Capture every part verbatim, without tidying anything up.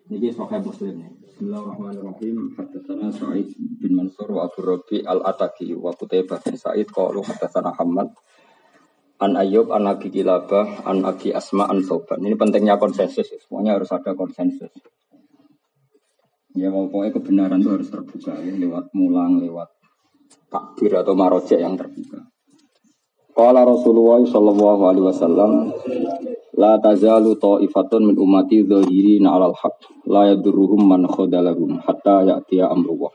Niki Sahih Muslim nih. Bismillahirrahmanirrahim. Haddatsana Sa'id bin Mansur wa Abu Rabi al-Ataki wa Qutaibah bin Sa'id qalu haddatsana Muhammad an Ayyub an Abi Kilabah an Abi Asma an Sauban. Ini pentingnya konsensus, semuanya harus ada konsensus. Ya pokoknya kebenaran itu harus terbuka ya, lewat mulang, lewat takbir atau marojek yang terbuka. Qala Rasulullah sallallahu alaihi wasallam la tazalu ta'ifatun min ummati dhahirina 'alal haqq la yadurruhum man khadalahum hatta ya'tiya amrullah.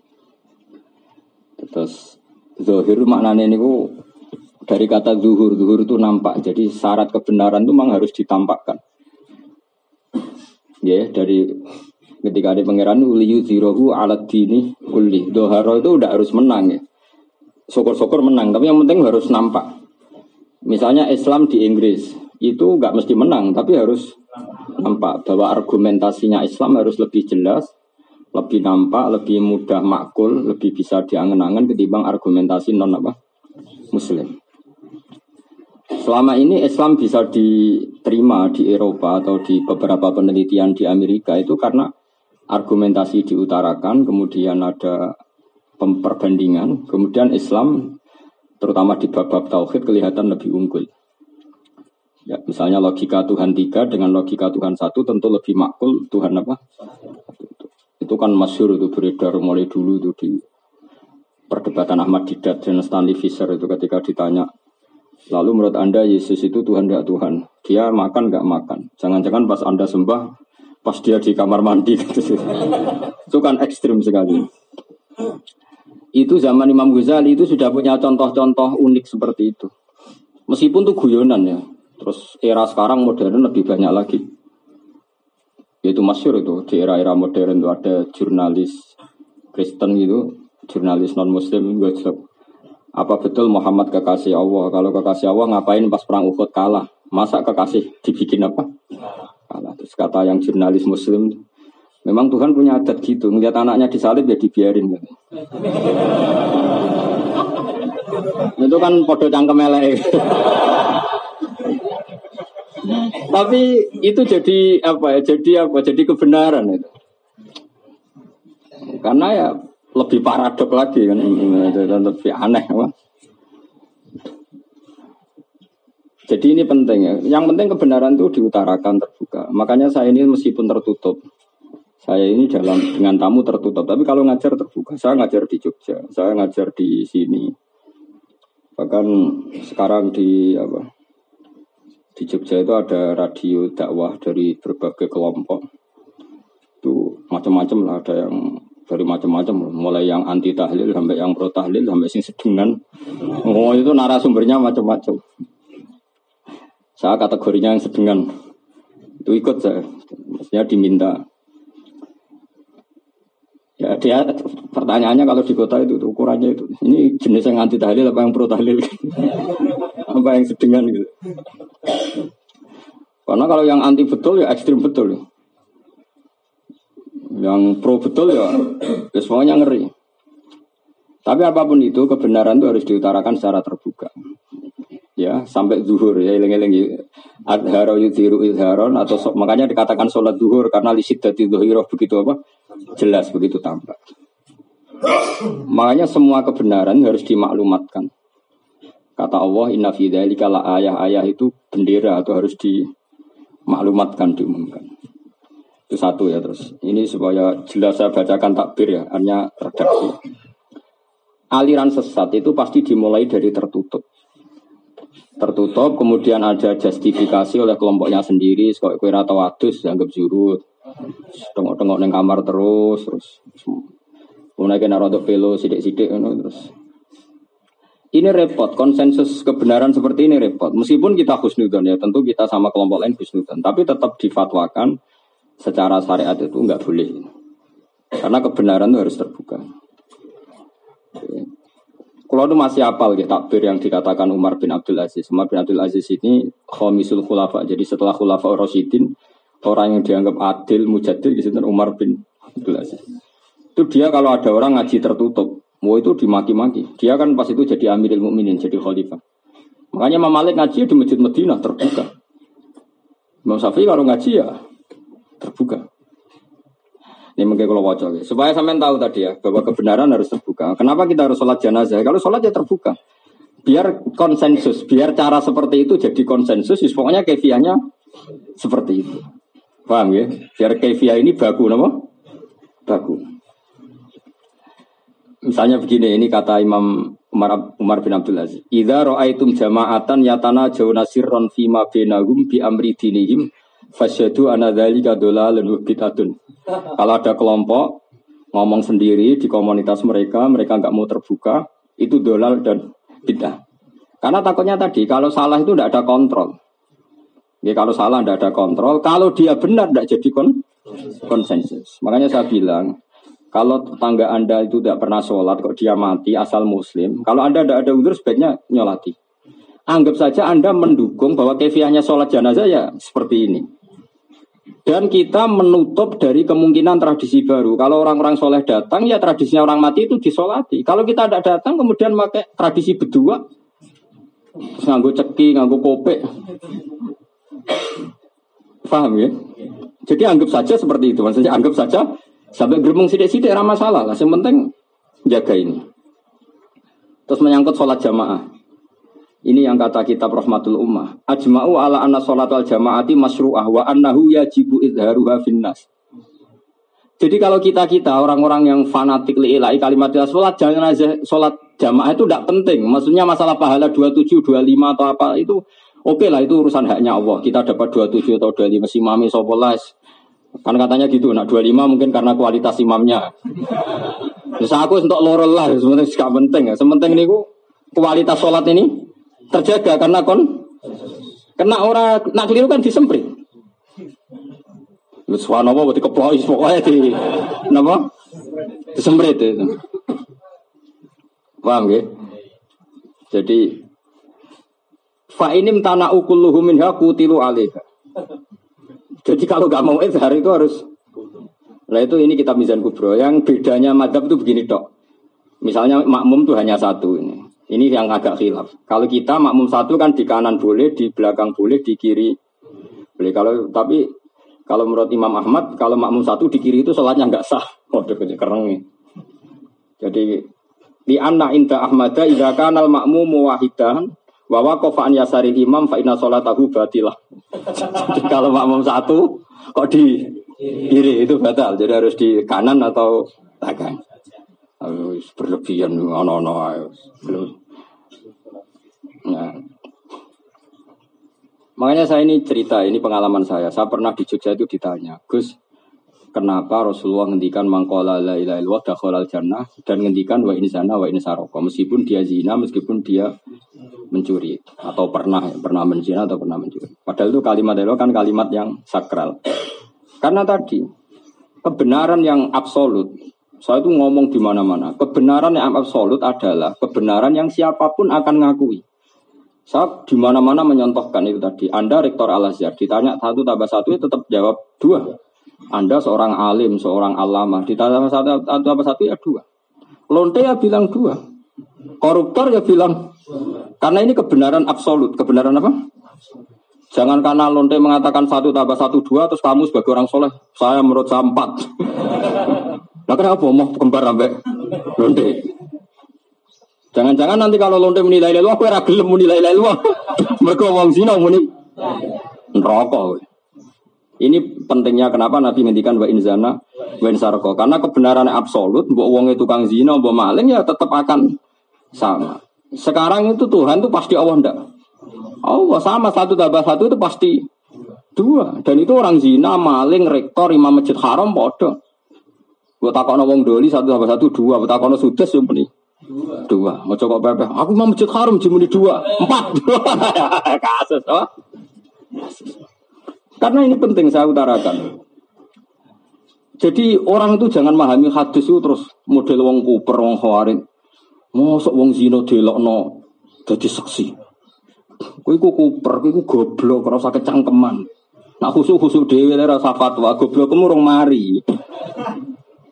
Terus zahir maknanya niku dari kata zuhur, zuhur itu nampak. Jadi syarat kebenaran itu memang harus ditampakkan. Ya, dari ketika ada pangeran liyu zirahu 'alad dini kulli. Doharo itu udah harus menang ya. Syukur-syukur menang, tapi yang penting harus nampak. Misalnya Islam di Inggris itu nggak mesti menang, tapi harus nampak bahwa argumentasinya Islam harus lebih jelas, lebih nampak, lebih mudah makul, lebih bisa diangen-angen ketimbang argumentasi non apa Muslim. Selama ini Islam bisa diterima di Eropa atau di beberapa penelitian di Amerika itu karena argumentasi diutarakan, kemudian ada perbandingan, kemudian Islam terutama di bab-bab tauhid kelihatan lebih unggul. Ya, misalnya logika Tuhan tiga dengan logika Tuhan satu tentu lebih makul Tuhan apa? Itu kan masyhur itu beredar mulai dulu itu di perdebatan Ahmad Didat dan Stanley Fisher itu ketika ditanya, lalu menurut Anda Yesus itu Tuhan enggak Tuhan? Dia makan enggak makan? Jangan-jangan pas Anda sembah pas dia di kamar mandi gitu. Itu kan ekstrim sekali. Itu zaman Imam Ghazali itu sudah punya contoh-contoh unik seperti itu. Meskipun itu guyonan ya. Terus era sekarang modern lebih banyak lagi. Itu masyhur itu di era-era modern itu ada jurnalis Kristen gitu, jurnalis non Muslim gitu. Apa betul Muhammad kekasih Allah? Kalau kekasih Allah ngapain pas perang Uhud kalah? Masa kekasih dibikin apa? Kalah. Terus kata yang jurnalis Muslim, memang Tuhan punya adat gitu, ngeliat anaknya disalib ya dibiarin gitu. Itu kan podo cangkem elek. Tapi itu jadi apa ya? Jadi apa? Jadi kebenaran itu. Karena ya lebih paradok lagi kan, lebih aneh apa? Jadi ini penting ya. Yang penting kebenaran itu diutarakan terbuka. Makanya saya ini meskipun tertutup, saya ini dalam dengan tamu tertutup. Tapi kalau ngajar terbuka, saya ngajar di Jogja, saya ngajar di sini. Bahkan sekarang di apa? Di Jogja itu ada radio dakwah dari berbagai kelompok. Itu macam-macam lah, ada yang dari macam-macam, mulai yang anti tahlil sampai yang pro tahlil sampai sing sedengan. Oh itu narasumbernya macam-macam. Saya kategorinya yang sedengan. Itu ikut saya, maksudnya diminta. Ya dia pertanyaannya kalau di kota itu ukurannya itu. Ini jenis yang anti tahlil apa yang pro tahlil? Apa yang sedengan gitu. Karena kalau yang anti betul ya ekstrim betul. Yang pro betul ya, ya semuanya ngeri. Tapi apapun itu kebenaran itu harus diutarakan secara terbuka. Ya sampai zuhur ya eling-eling adharo yudhiru idharon atau so, makanya dikatakan sholat zuhur karena lisidati dhuhiroh begitu apa jelas begitu tampak. Makanya semua kebenaran harus dimaklumatkan. Kata Allah inna fi dzalika la ayah-ayah itu bendera atau harus dimaklumatkan diumumkan. Itu satu ya. Terus ini supaya jelas saya bacakan takbir ya, hanya redaksi. Aliran sesat itu pasti dimulai dari tertutup. Tertutup, kemudian ada justifikasi oleh kelompoknya sendiri, kok kowe ra tau adus dianggap zurut. Tengok-tengok ning kamar terus, terus. Mulai kena rodok pelo sidik-sidik ngono terus. Ini repot, konsensus kebenaran seperti ini repot. Meskipun kita husnudzon ya, tentu kita sama kelompok lain husnudzon, tapi tetap difatwakan secara syariat itu enggak boleh. Karena kebenaran itu harus terbuka. Kalau itu masih apal ya takbir yang dikatakan Umar bin Abdul Aziz. Umar bin Abdul Aziz ini khamisul khulafa. Jadi setelah khulafa Rasyidin, orang yang dianggap adil, mujadil, di situ Umar bin Abdul Aziz. Itu dia kalau ada orang ngaji tertutup, mau itu dimaki-maki. Dia kan pas itu jadi Amirul Mukminin, jadi khalifah. Makanya Imam Malik ngaji di Masjid Madinah terbuka. Imam Syafi'i kalau ngaji ya terbuka. Ini mungkin kalau wajah supaya sampean tahu tadi ya bahwa kebenaran harus terbuka. Kenapa kita harus sholat jenazah? Kalau sholat ya terbuka, biar konsensus, biar cara seperti itu jadi konsensus. Pokoknya kefiahnya seperti itu, paham ya? Biar kefiah ini baku, nama baku. Misalnya begini, ini kata Imam Umar, Umar bin Abdul Aziz. Idza ra'aitum jama'atan yatana jawna sirron fima bainahum bi amri dinihim fasyadu ana dzalika dhalalun wa bid'atun. Kalau ada kelompok ngomong sendiri di komunitas mereka, mereka enggak mau terbuka, itu dolal dan bid'ah. Karena takutnya tadi kalau salah itu tidak ada kontrol. Ya kalau salah tidak ada kontrol, kalau dia benar tidak jadi kon konsensus. Makanya saya bilang, kalau tetangga Anda itu tidak pernah sholat, kok dia mati asal muslim, kalau Anda tidak ada udzur sebaiknya nyolati. Anggap saja Anda mendukung bahwa kefiahnya sholat jenazah ya seperti ini. Dan kita menutup dari kemungkinan tradisi baru. Kalau orang-orang soleh datang, ya tradisinya orang mati itu disolati. Kalau kita tidak datang, kemudian pakai tradisi berdua, nganggo ceki, nganggo kopek. Paham ya? Jadi anggap saja seperti itu. Maksudnya anggap saja sampai gerbong sidik-sidik ramah masalah lah. Yang penting jaga ini. Terus menyangkut sholat jamaah. Ini yang kata kitab Rahmatul Ummah. Ajma'u ala anna sholat wal jamaati masyru'ah wa annahu yajibu idharuha finnas. Jadi kalau kita-kita orang-orang yang fanatik li'ilai kalimat sholat jenazah, sholat jamaah itu tidak penting. Maksudnya masalah pahala dua puluh tujuh, dua puluh lima atau apa itu oke okay lah, itu urusan haknya Allah. Kita dapat dua puluh tujuh atau dua puluh lima si mami sopolas. Kan katanya gitu, nak dua puluh lima mungkin karena kualitas imamnya. Terus aku untuk lorol lah, sebenarnya gak penting ya. Sementing ini kualitas sholat ini terjaga karena kon, karena orang nak keliru kan disemprit. Lu subhanallah berarti keploi pokoknya di, nama disemprit itu. Paham ya? Jadi fa inim tanah ukulluhu minha qutilu alaiha. Jadi kalau nggak mau izhar itu harus. Nah itu ini kitab Mizan Kubro. Yang bedanya madzhab itu begini dok. Misalnya makmum itu hanya satu ini. Ini yang agak khilaf. Kalau kita makmum satu kan di kanan boleh, di belakang boleh, di kiri boleh. Kalau tapi kalau menurut Imam Ahmad, kalau makmum satu di kiri itu sholatnya nggak sah. Waduh, kereng nih. Jadi di anna inda Ahmada idza kana al makmum wahidan wa waqafa an yasari imam fa inna sholatahu batilah. Jadi kalau makmum satu kok di kiri itu batal. Jadi harus di kanan atau belakang. Berlebihan ono-ono ayo. Nah. Makanya saya ini cerita, ini pengalaman saya. Saya pernah di Jogja itu ditanya, Gus, kenapa Rasulullah ngendikan mangqala la ilaha illallah dakhalal jannah dan ngendikan wa in zana wa in sarqa, meskipun dia zina, meskipun dia mencuri atau pernah pernah menzina atau pernah mencuri. Padahal itu kalimat itu kan kalimat yang sakral. Karena tadi kebenaran yang absolut, saya itu ngomong di mana-mana. Kebenaran yang absolut adalah kebenaran yang siapapun akan ngakui. Saya di mana-mana menyontohkan itu tadi. Anda rektor Al-Azhar ditanya satu tambah satu itu tetap jawab dua. Anda seorang alim, seorang alama, ditanya satu tambah satu ya dua. Lonte ya bilang dua. Koruptor ya bilang. Karena ini kebenaran absolut. Kebenaran apa? Jangan karena lonte mengatakan satu tambah satu dua, terus kamu sebagai orang soleh, saya menurut saya empat. Nah kenapa mau kembar sampai lonte? Jangan-jangan nanti kalau lonte menilai lelu, aku ora gelem menilai lelu. Mergo wong zina muni neraka. Ini pentingnya kenapa Nabi ngendikan wa in zana wa in sarqa. Karena kebenaran absolut, mbok wong itu tukang zina, mbok maling ya tetap akan sama. Sekarang itu Tuhan itu pasti Allah ndak? Allah sama satu tambah satu itu pasti dua. Dan itu orang zina, maling, rektor, imam masjid haram padha. Mbok takono wong doli satu tambah satu dua, mbok takono sudes yo muni dua. Dua. Mau coba bebek. Aku mau masjid haram jumuni dua. Empat. Kasus. Oh. Karena ini penting saya utarakan. Jadi orang itu jangan memahami hadis itu terus model wong kuper, wong khawarin. Mosok wong zina delokno dadi seksi. Kowe iku kuper, kowe iku goblok, ora usah kecangkeman. Nak khusuk-khusuk dhewe ora usah fatwa, goblokmu urung mari.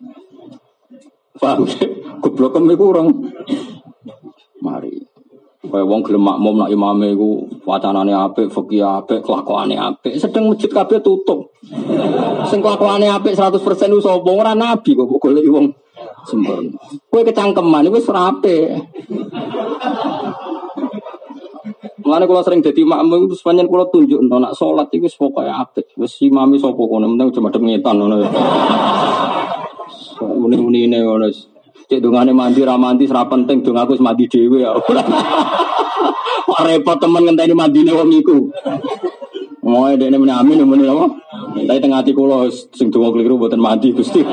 Paham? Goblok kemi kurang. Mari. Kaya wong gelem makmum nak imame iku wacanane apik, fikih apik, kelakuane apik. Sedeng masjid kabeh tutup. Sing kelakuane apik seratus persen ku sapa? Ora nabi kok golek wong sempurna. Kowe kecangkeman iku wis ora apik. Mulane kula sering dadi makmum terus pancen kula tunjukno nak salat iku wis pokoke apik. Wis imame sapa kono, penting aja madhep ngetan ngono. Uni-unine ngono. Cek dongane mandi ra mandi ora penting, dong aku wis mandi dhewe ya. Kok repot temen ngenteni mandine wong iku. Moe dekne muni amin muni apa? Tapi teng ati kula sing donga kliru mboten mandi Gusti.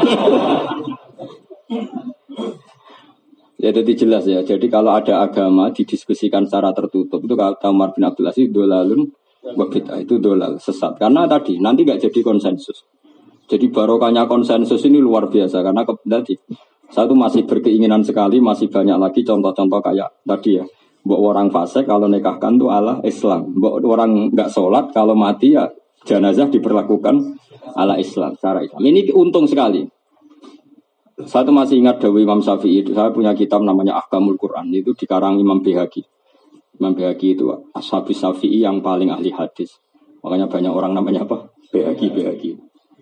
Ya jadi jelas ya. Jadi kalau ada agama didiskusikan secara tertutup itu kata Umar bin Abdul Aziz dolalun wabita itu dolal sesat. Karena tadi nanti nggak jadi konsensus. Jadi barokahnya konsensus ini luar biasa karena ke, tadi saya tuh masih berkeinginan sekali masih banyak lagi contoh-contoh kayak tadi ya. Mbok orang fasik kalau nikahkan tuh ala Islam. Mbok orang nggak sholat kalau mati ya jenazah diperlakukan ala Islam secara Islam. Ini untung sekali. Saya tuh masih ingat Dawi Imam Syafi'i itu. Saya punya kitab namanya Ahkamul Quran. Itu dikarang Imam Bihaqi. Imam Bihaqi itu Ashabi Syafi'i yang paling ahli hadis. Makanya banyak orang namanya apa? Bihaqi, Bihaqi.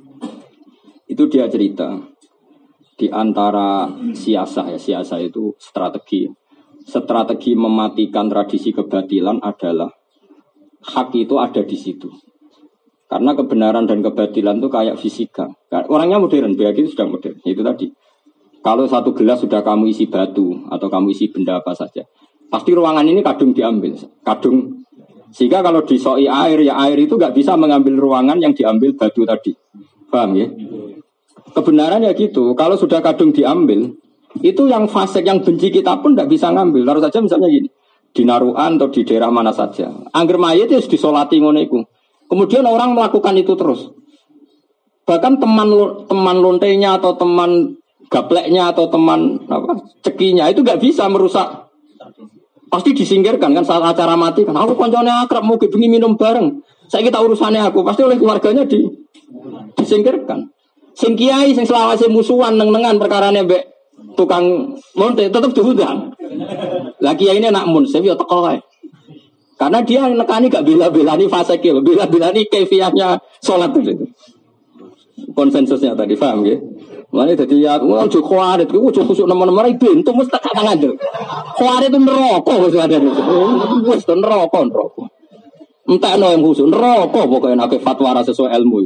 Itu dia cerita. Di antara siasah ya. Siasah itu strategi. Strategi mematikan tradisi kebatilan adalah hak itu ada di situ. Karena kebenaran dan kebatilan itu kayak fisika. Orangnya modern, Bihaqi itu sudah modern. Itu tadi. Kalau satu gelas sudah kamu isi batu atau kamu isi benda apa saja, pasti ruangan ini kadung diambil, kadung. Sehingga kalau disoi air, ya air itu nggak bisa mengambil ruangan yang diambil batu tadi. Paham ya? Kebenaran ya gitu. Kalau sudah kadung diambil, itu yang fasik, yang benci kita pun nggak bisa ngambil. Taruh saja misalnya gini, di Naruan atau di daerah mana saja, angger mayit itu disolati ngono iku. Kemudian orang melakukan itu terus. Bahkan teman teman lontenya atau teman gapleknya atau teman apa cekinya itu nggak bisa merusak. Pasti disingkirkan kan saat acara mati kan. Aku koncone akrab mau bengi minum bareng. Saya kita urusannya aku pasti oleh keluarganya di disingkirkan. Sing kiai sing selawase musuhan neng-nengan perkarane mbek tukang lonte tetap diundang. Lah kiai ini nak mun saya teko kae. Karena dia nekani gak bela-belani fase kilo, bela-belani kefiahnya sholat itu. Konsensusnya tadi paham ya? Mulane dadi ya ojo kuarit, ojo khusuk nemen-nemen iki bentuk mesti tak tangan lho. Kuarit itu neraka wis ada. Wis neraka neraka. Entekno yang khusuk neraka pokoke nek fatwa ra sesuai ilmu.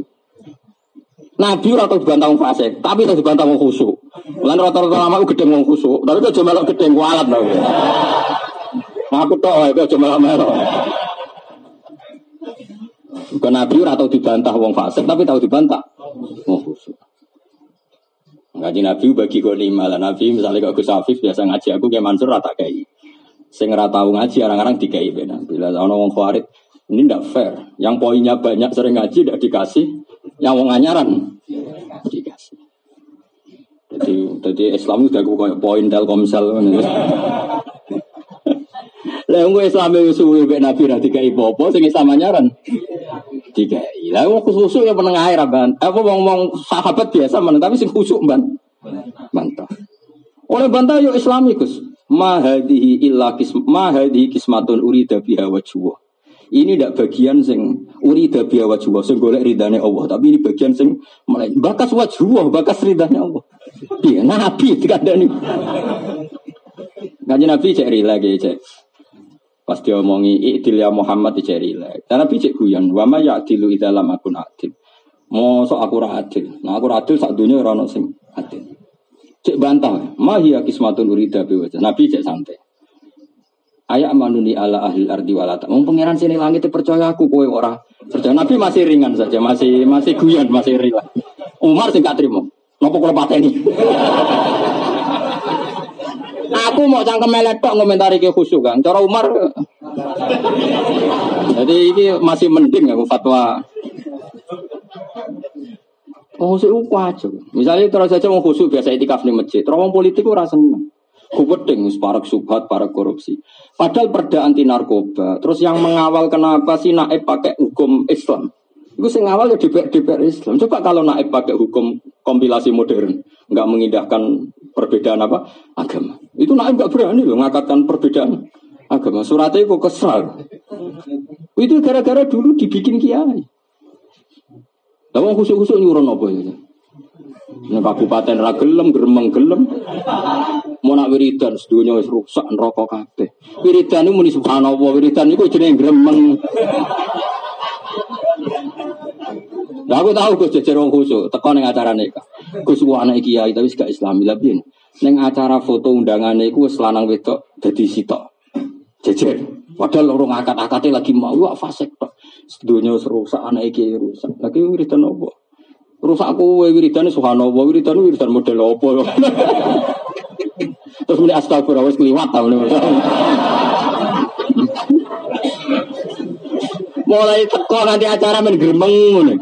Nabi ora tau dibantah wong fasik, tapi tau dibantah wong khusuk. Mulane rata-rata lama ku gedeng wong khusuk, tapi kok aja melok gedeng kualat lho. Aku tok ae aja melok-melok. Bukan Nabi ora tau dibantah wong fasik, tapi tau dibantah wong khusuk. Ngaji Nabi bagi kok lima lah. Nabi misalnya kok Gus Afif biasa ngaji aku kayak Mansur rata kayak sing ora tau ngaji orang-orang dikai beda. Bila ana wong khawarit ini ndak fair. Yang poinnya banyak sering ngaji ndak dikasih, yang wong anyaran dikasih. Jadi jadi Islam udah kayak poin Telkomsel. Lah wong Islam wis suwe mek Nabi ra dikai apa-apa sing Islam anyaran dikai. Lah wong khusuk ya meneng ae ra ban. Apa wong-wong sahabat biasa men tapi sing khusuk ban. Bantah. Oleh bantah yo Islami Gus. Ma hadhihi illa qism ma hadhihi qismatun urida biha wajhu. Ini ndak bagian sing urida biha wajhu sing golek ridane Allah, tapi ini bagian sing bakas wajhu, bakas ridane Allah. Piye Nabi dikandani. Kanjeng Nabi cek rilek cek. Pas dia omongi i'dil ya Muhammad cek rilek. Dan Nabi cek guyon, wa ma ya'dilu idza lam akun adil. Mosok aku ora adil. Nah aku ora adil sak donya ora ono sing adil. Cek bantah, ma hiya qismatun urida bi wajh. Nabi cek santai. Ayak manuni ala ahli ardi walata. Wong pangeran sini langit percaya aku kowe ora. Percaya Nabi masih ringan saja, masih masih guyon, masih rilek. Umar sing gak trimo. Napa kula pateni? Aku mau cangkem meletok ngomentari ke khusyuk kan. Cara Umar. Jadi ini masih mending aku fatwa. Khusyuk ku aja. Misalnya terus saja mau khusyuk biasa itikaf di masjid. Terus wong politik ora seneng. Ku pedeng wis parek subhat, parek korupsi. Padahal perda anti narkoba. Terus yang mengawal kenapa sih Naib pakai hukum Islam? Itu sing awal ya D P R, D P R Islam. Coba kalau Naib pakai hukum kompilasi modern, enggak mengindahkan perbedaan apa agama. Itu Naib enggak berani loh ngangkatkan perbedaan agama. Suratnya kok kesal. Itu gara-gara dulu dibikin kiai. Lah wong khusuk-khusuk nyuron apa ya? Nek kabupaten ra gelem, gremeng gelem. Mau nak wiridan sedunya wis rusak neraka kabeh. Wiridan iku muni subhanallah, wiridan iku jenenge gremeng. Lah aku tahu Gus jejer wong khusuk, teko ning acarane Kak. Gus ku anak kiai tapi gak Islami lha piye? Ning acara foto undangane iku wis lanang wedok dadi sitok. Jejer. Padahal loro ngangkat-angkate lagi mau wak fasik tok. Sedunya wis rusak anak kiai rusak. Lagi wiridan opo? Rusak kowe wiridane subhanallah, wiridan wiridan model opo? Terus muni astagfirullah wis kliwat ta ngene. Mulai teko nanti acara men gremeng ngono.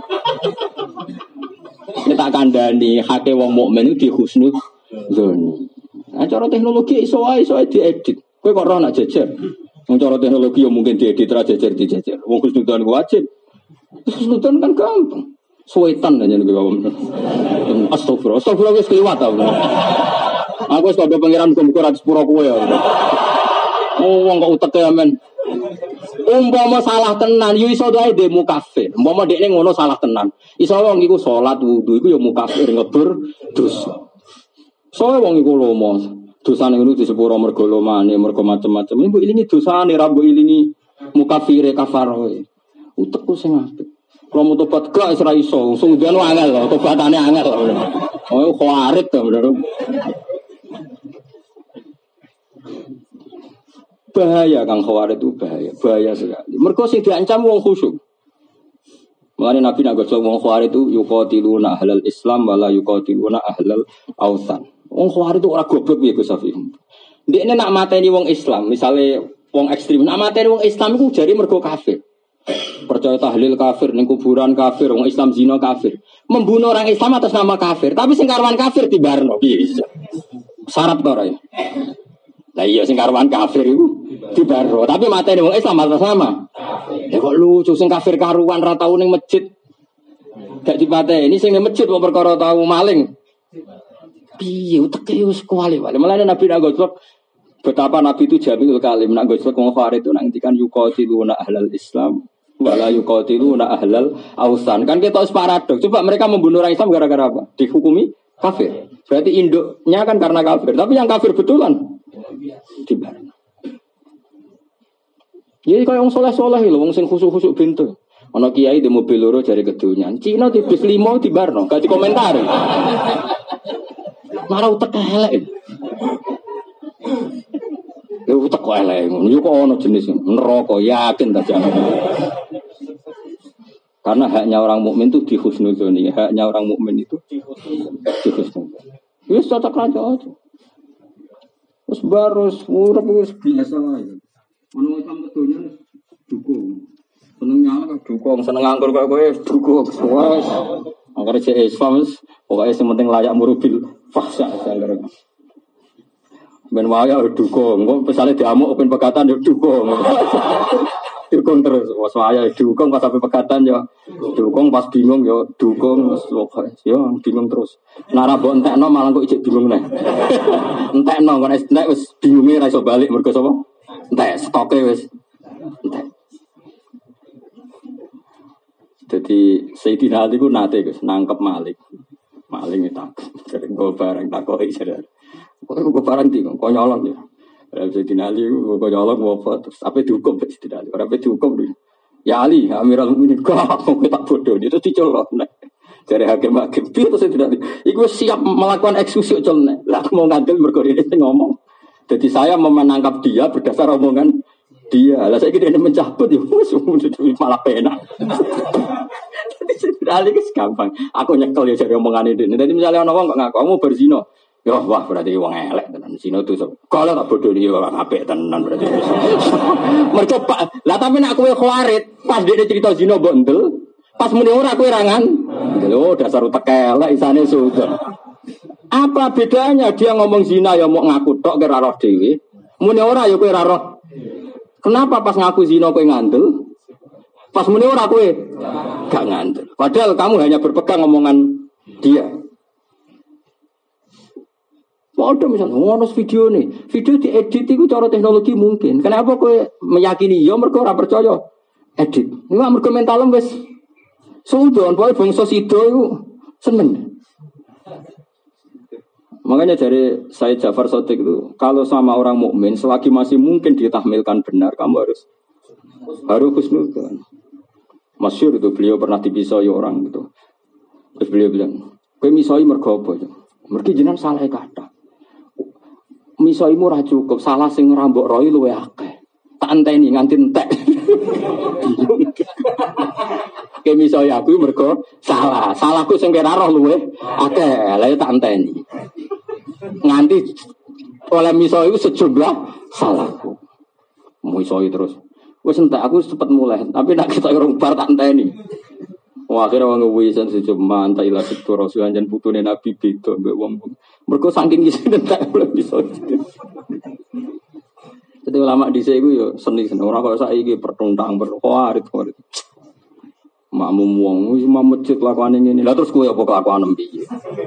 Kita kandhani hake wong mukmin iki husnul dzon. Acara teknologi iso wae iso diedit. Kowe kok ora nak jejer. Wong cara teknologi yo mungkin diedit ra jejer dijejer. Wong husnul dzon wajib. Husnul dzon kan gampang. Suwetan aja nih bawa. Astagfirullah, astagfirullah wis kliwat ta. Aku wis kok pangeran muga-muga ra sepuro kowe ya. Oh wong kok utek ya men. Umpama salah tenan yo iso wae demo kafir. Umpama dekne ngono salah tenan. Iso wong iku salat wudu iku yo mukafir ngebur dosa. Soale wong iku lomo. Dosane ngono disepuro mergo lomane, mergo macam-macam. Mbok ilingi dosane ra mbok ilingi mukafire kafaroe. Utekku sing apik. Kalau mau tobat gak isra iso, sungguhan angel loh, tobatannya angel loh. Oh, khawarit tuh bener. Bahaya kang khawarit itu bahaya, bahaya sekali. Mergo sing diancam wong khusyuk. Mulane Nabi nak gosok wong khawarit itu yuqatiluna ahlal Islam wala yuqatiluna ahlal ausan. Wong khawarit itu ora goblok piye Gus Safi. Ndekne nak mateni wong Islam, misale wong ekstrem, nak mateni wong Islam iku jari mergo kafir. Percaya tahlil kafir, ning kuburan kafir, wong Islam zina kafir. Membunuh orang Islam atas nama kafir, tapi sing karuan kafir dibarno piye iso. Syarat to ora ya. Lah iya sing karuan kafir iku dibarno, tapi mateni wong Islam atas nama kafir. Ya kok lucu sing kafir karuan ra tau ning masjid. Gak dipateni sing ning masjid wong perkara tau maling. Piye uteke wis kuali-wali. Mulane Nabi nak gosok betapa Nabi itu jamiul kalim nak gosok wong khawarij itu nang yuqatiluna ahlal Islam wala yuqatiluna ahlal ausan. Kan kita harus paradoks. Coba mereka membunuh orang Islam gara-gara apa? Dihukumi kafir. Berarti induknya kan karena kafir. Tapi yang kafir betulan dibarno. Jadi kalau yang soleh-soleh lho, wong sing khusuk-khusuk bintu. Ana kiai di mobil loro jari kedonyan. Cina di bis limo dibarno, gak dikomentari. Marah utek elek. Ya utek kok elek ngono. Yo kok ana jenis neraka yakin ta jangan. Karena haknya orang mukmin itu di husnudzoni, haknya orang mukmin itu di husnudzoni. Wis cocok ra cocok. Wis baru urip wis biasa wae. Ono Islam kedonya dukung. Seneng nyala dukung, seneng nganggur kok kowe dukung. Wes. Angger cek Islam wis pokoke sing penting layak murubil fahsya sangar. Ben wae dukung. Kok pesale diamuk open pegatan yo dukung. Dukung terus, was waya dukung pas sampai pegatan yo, dukung pas bingung yo, dukung yo bingung terus. Nara mbok entekno malah kok ijek bingung neh. Entekno kon entek wis bingunge ra iso balik mergo sapa? Entek stoke wis entek. Jadi Sayyidina Ali ku nate Gus nangkep Malik. Maling itu sering go barang takoki sadar. Kok go barang iki kok nyolong ya. Sayyidina Ali kok nyolong wafat terus ape dihukum Sayyidina Ali. Ora ape dihukum lho. Ya Ali, Amirul Mukminin kok kok tak bodoh itu dicolok nek. Jare hakim-hakim piye to Sayyidina Ali. Iku siap melakukan eksekusi colne. Lah mau ngadil mergo dene sing ngomong. Jadi saya menangkap dia berdasar omongan dia. Lah saiki dene mencabut ya wis malah penak. Dali wis gampang. Aku nyekel ya jare omongane dene. Dadi misale ana wong kok ngaku kamu berzina. Ya wah berarti wong elek tenan. Zina itu kalau tak bodoh iki wong apik tenan berarti. Mergo lah tapi nek kowe khawarit pas dene cerita zina mbok ndel, pas muni ora kowe rangan. Lho dasar utek elek isane sudah. Apa bedanya dia ngomong zina ya mau ngaku tok kira roh dhewe. Muni ora ya kowe ora roh. Kenapa pas ngaku zina kowe ngandel? Pas muni ora kowe gak ngandel. Padahal kamu hanya berpegang omongan dia. Padha misalnya ngono video nih, video diedit itu cara teknologi mungkin. Kenapa kowe meyakini ya mergo ora percaya edit? Iku mergo mentalem wis suudon, pokoke bangsa sida iku seneng. Makanya dari saya Ja'far Shadiq itu, kalau sama orang mukmin selagi masih mungkin ditahmilkan benar, kamu harus harus husnudzon. Masyhur itu beliau pernah dipisoi orang gitu. Terus beliau bilang, kowe misoi mergo apa? Mergo jenengan salah kata. Misoimu ora cukup, salah sing ora mbok roi luwe akeh. Tak enteni nganti entek. Ke misoi aku mergo salah. Salahku sing kira roh luwe akeh. Lah tak enteni. Nganti oleh misoi sejumlah salahku. Misoi terus. Wis entek aku cepet mulai, tapi nek kita urung bar tak enteni. Wah, akhirnya orang ngewisan sejumlah entah ilah sektor rasul anjan putune nabi beda mbek wong. Mergo saking isine tak boleh bisa. Jadi ulama dhisik iku ya seni seni ora kaya saiki pertuntang berkoarit koarit. Makmum wong wis masjid lakone ngene. Lah terus kowe apa kelakuan piye?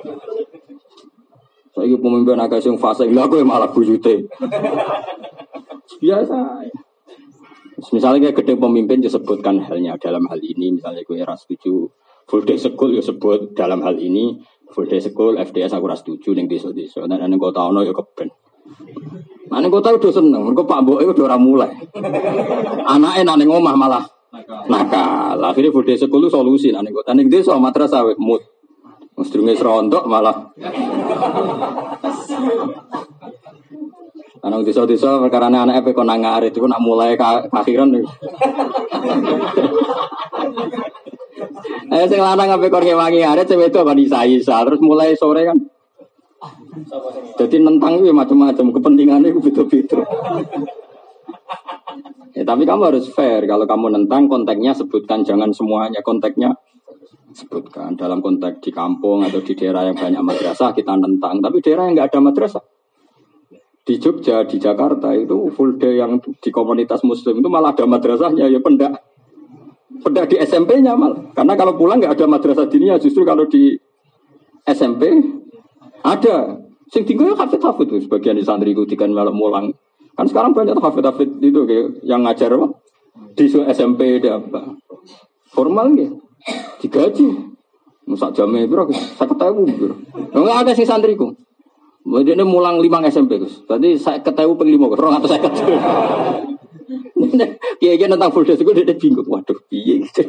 Saiki pemimpin agak sing fase lha kowe malah buyute. Biasa. Misalnya kayak gede pemimpin disebutkan halnya dalam hal ini, misalnya gue ras setuju full day school ya sebut dalam hal ini full day school F D S aku ras setuju ning desa-desa. Nek ning kota ono ya keben. Nah ning kota udah seneng, mergo Pak Mbok udah ora mulai. Anake nang ning omah malah nakal. Akhirnya full day school itu solusi nang ning kota. Ning desa madrasah wis mut. Wis durunge serontok malah anak desa-desa perkara anak apa kau nangarit itu nak mulai kakhiran nih. Eh sing lanang apa kau ngewangi arit cewek itu apa isa-isa terus mulai sore kan. Jadi nentang itu macam-macam kepentingannya itu betul-betul. Ya, tapi kamu harus fair kalau kamu nentang konteksnya sebutkan jangan semuanya konteksnya sebutkan dalam konteks di kampung atau di daerah yang banyak madrasah kita nentang tapi daerah yang nggak ada madrasah. Di Jogja, di Jakarta itu full day yang di komunitas muslim itu malah ada madrasahnya ya pendak. Pendak di S M P-nya malah. Karena kalau pulang nggak ada madrasah diniyah justru kalau di S M P ada. Sing tinggal hafid-hafid tuh sebagian di santri itu dikan malah mulang. Kan sekarang banyak hafid-hafid itu kayak yang ngajar apa? Di S M P ada apa? Formal gitu. Digaji. Musak jamnya bro, saya ketahui bro. Enggak ada sing santriku. Dia ini mulang lima S M P Gus. Tadi saya ketahui penglima Gus. Orang atau saya ketahui. Kiai-kiai tentang full day itu dia bingung. Waduh, piye gitu.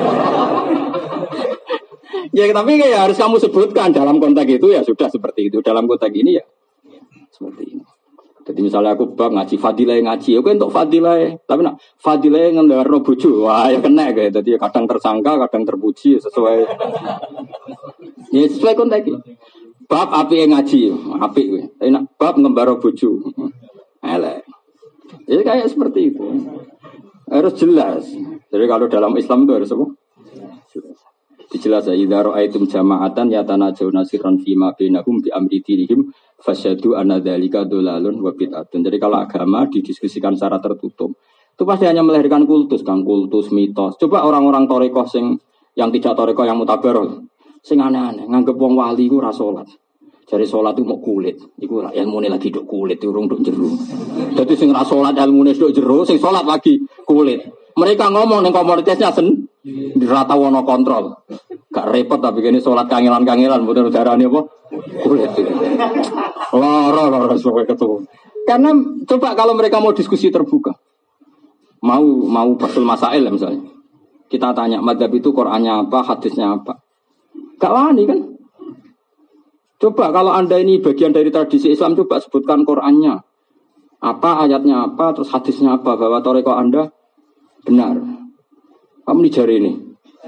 Ya tapi ya harus kamu sebutkan dalam konteks itu ya sudah seperti itu. Dalam konteks ini ya seperti ini. Jadi misalnya aku bab ngaji fadilah ngaji, oke untuk fadilah. Tapi nak fadilah ngendaro bojo, wah ya kena kayak. Jadi kadang tersangka, kadang terpuji sesuai. Ya sesuai konteks. Bab api yang ngaji, api gue. Tapi nak bab ngembaro bojo, elek. Jadi kayak seperti itu. Harus jelas. Jadi kalau dalam Islam itu harus apa? Jelas. Dijelas ya. Idza ra'aitum jama'atan yatanajawna sirran fima bainahum bi amri dinihim fasyadu anna dzalika dhalalun wa bid'atun. Jadi kalau agama didiskusikan secara tertutup, itu pasti hanya melahirkan kultus, kan kultus, mitos. Coba orang-orang thariqah sing yang tidak thariqah yang mutabarrih. Sing aneh-aneh, nganggep wong wali iku ora salat. Jare salat itu mau kulit, iku ora ilmune lagi nduk kulit, urung nduk jero. Dadi sing ora salat ilmune nduk jero, sing salat lagi kulit. Mereka ngomong ning komunitasnya sen dirata wono kontrol. Gak repot tapi kene salat kangelan-kangelan mboten darane apa? Kulit. Lara lara sampai ketemu. Karena coba kalau mereka mau diskusi terbuka. Mau mau basul masail misalnya. Kita tanya madzhab itu Qur'annya apa, hadisnya apa? Gak wani kan? Coba kalau Anda ini bagian dari tradisi Islam, coba sebutkan Qur'annya. Apa, ayatnya apa, terus hadisnya apa, bahwa thariqah Anda benar. Kamu dijari ini.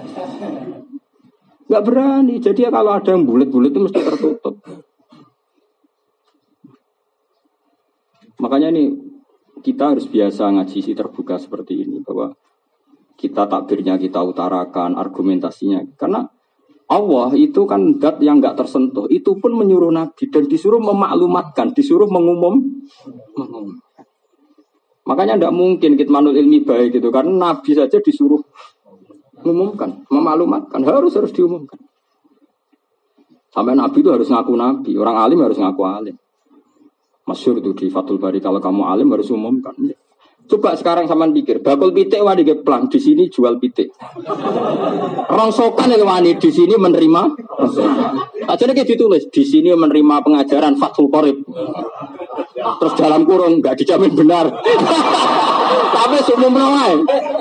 Gak berani. Jadi ya kalau ada yang bulet-bulet itu mesti tertutup. Makanya ini kita harus biasa ngaji terbuka seperti ini. Bahwa kita takbirnya kita utarakan, argumentasinya. Karena Allah itu kan zat yang gak tersentuh. Itu pun menyuruh Nabi dan disuruh memaklumatkan, disuruh mengumum. mengumum. Makanya tidak mungkin kitmanul ilmi baik gitu. Karena Nabi saja disuruh mengumumkan, memaklumatkan. Harus harus diumumkan. Sampai Nabi itu harus ngaku Nabi. Orang alim harus ngaku alim. Masyhur itu di Fathul Bari, kalau kamu alim harus umumkan. Coba sekarang sampean pikir, bakul pitik wani ge plan di sini jual pitik. Rongsokan yang wani di sini menerima. Ajane ki ditulis di sini menerima pengajaran Fathul Qorib. Terus dalam kurung enggak dijamin benar. Tapi umum wae.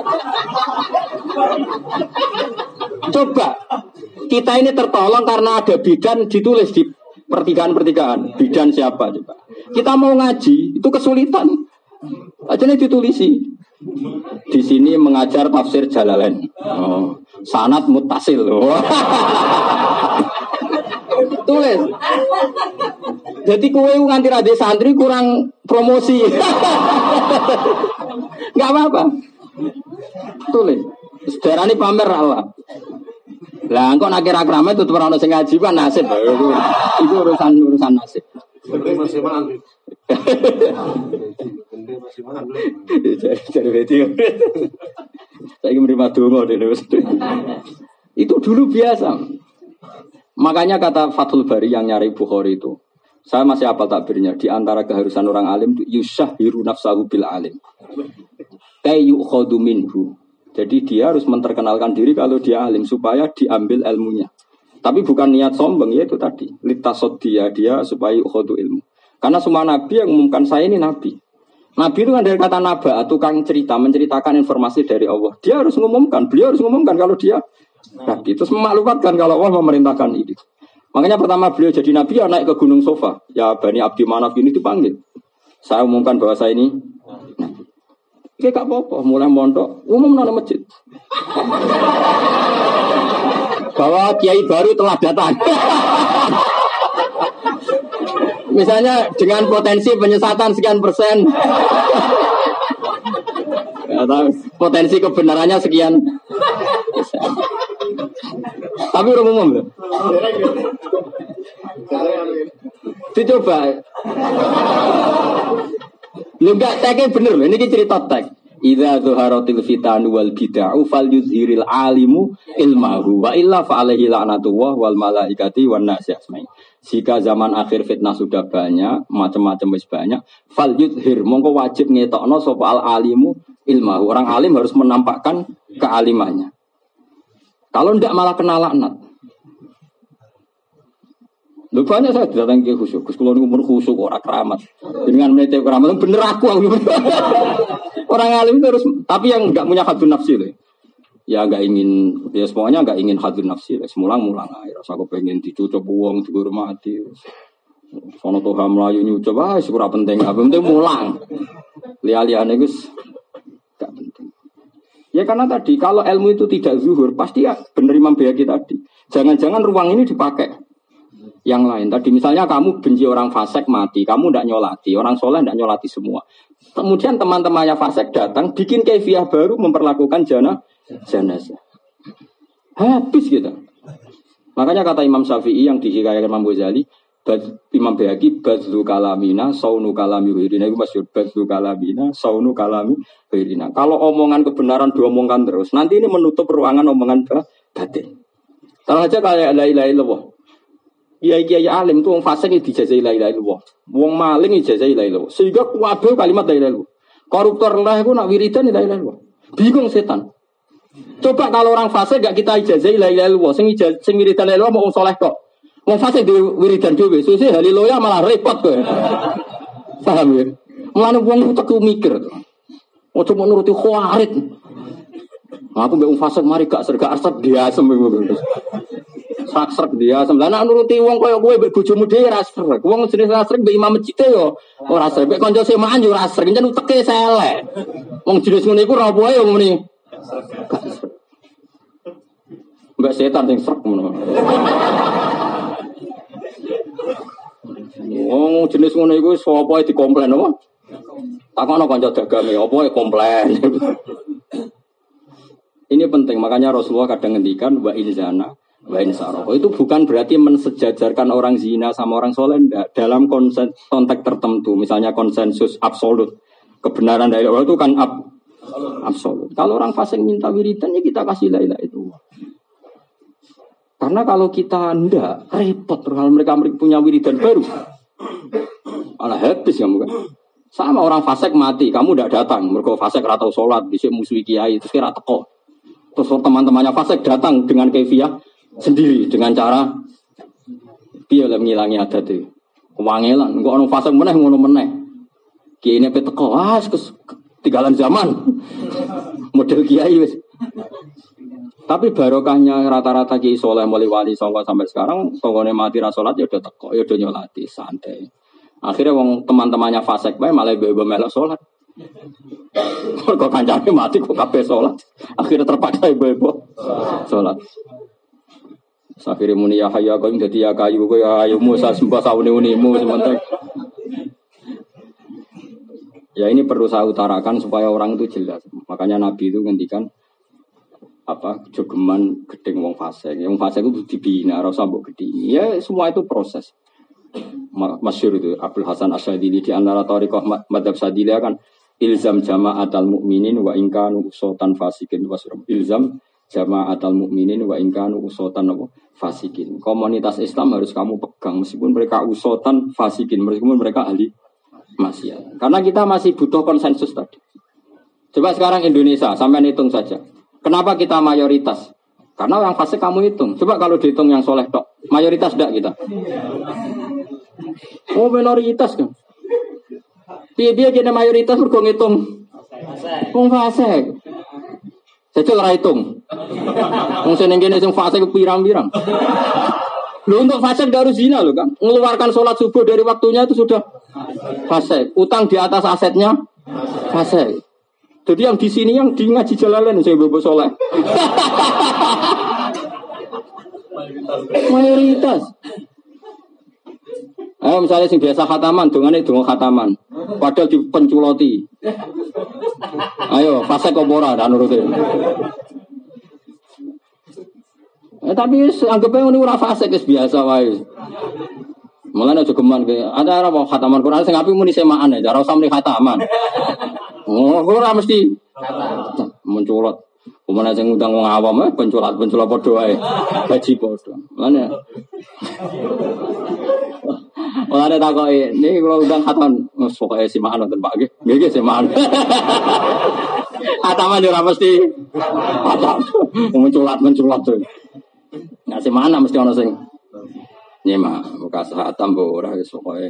Coba kita ini tertolong karena ada bidan ditulis di pertigaan-pertigaan. Bidan siapa coba? Kita mau ngaji itu kesulitan. Aja nih ditulisi. Di sini mengajar tafsir Jalalain. Oh, sanad muttasil. Oh. Tulis. Jadi kowe nganti rade santri kurang promosi. Enggak apa-apa. Tulis. Sejarah ini pamer Allah. Lah engko nek kira krama itu ora ono sing ngaji kan nasib. Itu urusan urusan nasib. Masih mahal. Masih mahal. Jadi video. Saya menerima dongo dulu. Itu dulu biasa. Makanya kata Fathul Bari yang nyari Bukhari itu, saya masih hafal takbirnya, di antara keharusan orang alim yusyahiru nafsahu bil alim. Kayyukhadu minhu. Jadi dia harus menterkenalkan diri kalau dia alim supaya diambil ilmunya. Tapi bukan niat sombong, ya itu tadi. Litasod dia, dia supaya yukhadu ilmu. Karena semua nabi yang mengumumkan saya ini nabi. Nabi itu kan dari kata naba, tukang cerita, menceritakan informasi dari Allah. Dia harus mengumumkan, beliau harus mengumumkan kalau dia nabi. Terus memaklumatkan kalau Allah memerintahkan ini. Makanya pertama beliau jadi nabi ya naik ke Gunung Sofa. Ya Bani Abdi Manaf ini dipanggil. Saya umumkan bahwa saya ini nabi. Kayak gak apa-apa, mulai mondok, umum nona masjid. Bahwa kiai baru telah datang. Misalnya dengan potensi penyesatan sekian persen. Atau potensi kebenarannya sekian persen. Tapi udah umum loh. Dicoba. Lu enggak tagnya bener loh, ini cerita tag. Idza zuharatil fitan wal bid'u fal yuzhiril alimu ilmahu wa illa fa alaihi la'natullah wal malaikati wan nasi asma'i. Jika zaman akhir fitnah sudah banyak, macam-macam wis banyak, fal yuzhir mongko wajib ngetokno sapa al alimu ilmahu. Orang alim harus menampakkan kealimannya. Kalau ndak malah kena laknat. Lho banyak saya datang ke khusyuk. Gus kula niku mun khusyuk ora keramat. Dengan menete keramat bener aku. Orang alim itu harus, tapi yang enggak punya hadun nafsi loh. Ya enggak ingin, ya semuanya enggak ingin hadun nafsi lah. Semulang-mulang ae rasa kepengin dicucuk wong dihormati. Sono toha mlayu nyucuk ah wis ora penting, apa penting mulang. Liya-liyane Gus enggak penting. Ya karena tadi kalau ilmu itu tidak zuhur pasti ya bener Imam Bayhaqi tadi. Jangan-jangan ruang ini dipakai yang lain. Tadi misalnya kamu benci orang fasik mati, kamu tidak nyolati, orang soleh tidak nyolati semua. Kemudian teman-temannya fasik datang, bikin kaifiah baru memperlakukan jana, jenazah. Habis gitu. Makanya kata Imam Syafi'i yang dihikayatkan Imam Ghazali, Imam Bayhaqi, badlu kalamina, saunu kalami wirina, itu masyhur badlu kalamina, saunu kalami wirina. Kalau omongan kebenaran diomongkan terus, nanti ini menutup ruangan omongan batin. Salah aja kayak la ilaha illallah. Kiai-kiai alim tuh wong fasik dijazai la ilaha illallah. Wong maling dijazai la ilaha illallah. Sehingga kabeh kalimat la ilaha illallah. Koruptor lah iku nak wiridan la ilaha illallah. Bingung setan. Coba kalau orang fasik gak kita ijazai la ilaha illallah, sing ijazah sing wiridan la ilaha illallah mau wong saleh kok. Wong fasik di wiridan dhewe, sesuk haliloya malah repot kowe. Paham ya? Mulane wong teku mikir to. Ojo mau nuruti khawarit. Aku mbek wong fasik mari gak serga arsep diasem ngono. Sak-sak dia sebenarnya nuruti wong kaya kowe mbek bojomu dhewe ra srek. Wong jenis ra srek mbek imam masjid yo ora srek. Mbek kanca semaan yo ora srek. Jan uteke selek. Wong jenis ngene iku ra apa ae wong muni. Mbak setan sing srek ngono. Wong jenis ngene iku sapa dikomplain apa? Takono kanca dagange apa e komplain. Ini penting, makanya Rasulullah kadang ngendikan wa inzana wa insaroko. Itu bukan berarti mensejajarkan orang zina sama orang soleh, enggak. Dalam konsen, konteks tertentu, misalnya konsensus absolut. Kebenaran dari Allah itu kan ab, absolut. Kalau orang fasik minta wiridan, ya kita kasih la ilaha illallah. Karena kalau kita enggak, repot. Kalau mereka punya wiridan baru. Malah habis ya bukan. Sama orang fasik mati, kamu tidak datang. Mergo fasik ora tau salat, dhisik musuhi kiai terus kira teko. Terus teman-temannya fasik datang dengan kefiah sendiri dengan cara piye lek ngilangi adat itu. Kewangelan, kok ono fasik meneh ngono meneh. Kiai ini pe teko, ah ketinggalan zaman. Model kiai wis. Tapi barokahnya rata-rata kiai soleh mulai wali songo sampai sekarang, songone mati ra salat ya udah teko, ya udah nyolati santai. Akhirnya wong teman-temannya fasik bae malah bebo melok salat. Kok kancane mati kok kabeh salat. Akhirnya terpaksa bebo salat. Akhirnya muni ya hayya kok dadi ya kayu kok ya ayumu sembah sauni-unimu sementing. Ya ini perlu saya utarakan supaya orang itu jelas. Makanya Nabi itu ngendikan apa jogeman gedeng wong fasik. Yang fasik itu dibina, ora usah mbok gedhingi. Ya semua itu proses. Masyhur itu Abdul Hasan Asyadili di antara thariqah madzhab Sadili kan ilzam jama'atal mukminin wa in kanu usatan fasikin wasrum. Ilzam jama'atal mukminin wa in kanu usatan apa fasikin. Komunitas Islam harus kamu pegang meskipun mereka usatan fasikin, meskipun mereka ahli maksiat. Karena kita masih butuh konsensus tadi. Coba sekarang Indonesia sampai hitung saja. Kenapa kita mayoritas? Karena orang fasik kamu hitung. Coba kalau dihitung yang soleh tok, mayoritas enggak kita? Oh minoritas kan? Dia jadi mayoritas bergong hitung. Wong fasik. Saya ora hitung. Wong seneng kene sing fasik pirang-pirang. Lu untuk fasik harus zina loh kan? Mengeluarkan sholat subuh dari waktunya itu sudah fasik. Utang di atas asetnya fasik. Jadi yang di sini yang di ngaji Jalalain saya bobo soleh. Mayoritas. Ayo misalnya sing biasa khataman, dongane donga khataman. Padahal dipenculoti. Ayo, fasik kok ora dan nurutin. Eh, tapi anggapnya ini ora fasik wis biasa wae. Mulane aja geman ke. Ada ora khataman Quran sing api muni semaan aja, ora usah muni khataman. Oh, ora mesti menculot. Kemudian saya ngundang wong awam eh penculat-penculat padha wae. Gaji padha. Mulane. Mulane takoki, niki kula undang khatan, pokoke simaan wonten Pak nggih. Nggih nggih simaan. Khataman yo ora mesti khatam. Menculat-menculat tuh. Nah simaan mesti ana sing nyemak, buka khatam mbok ora wis pokoke.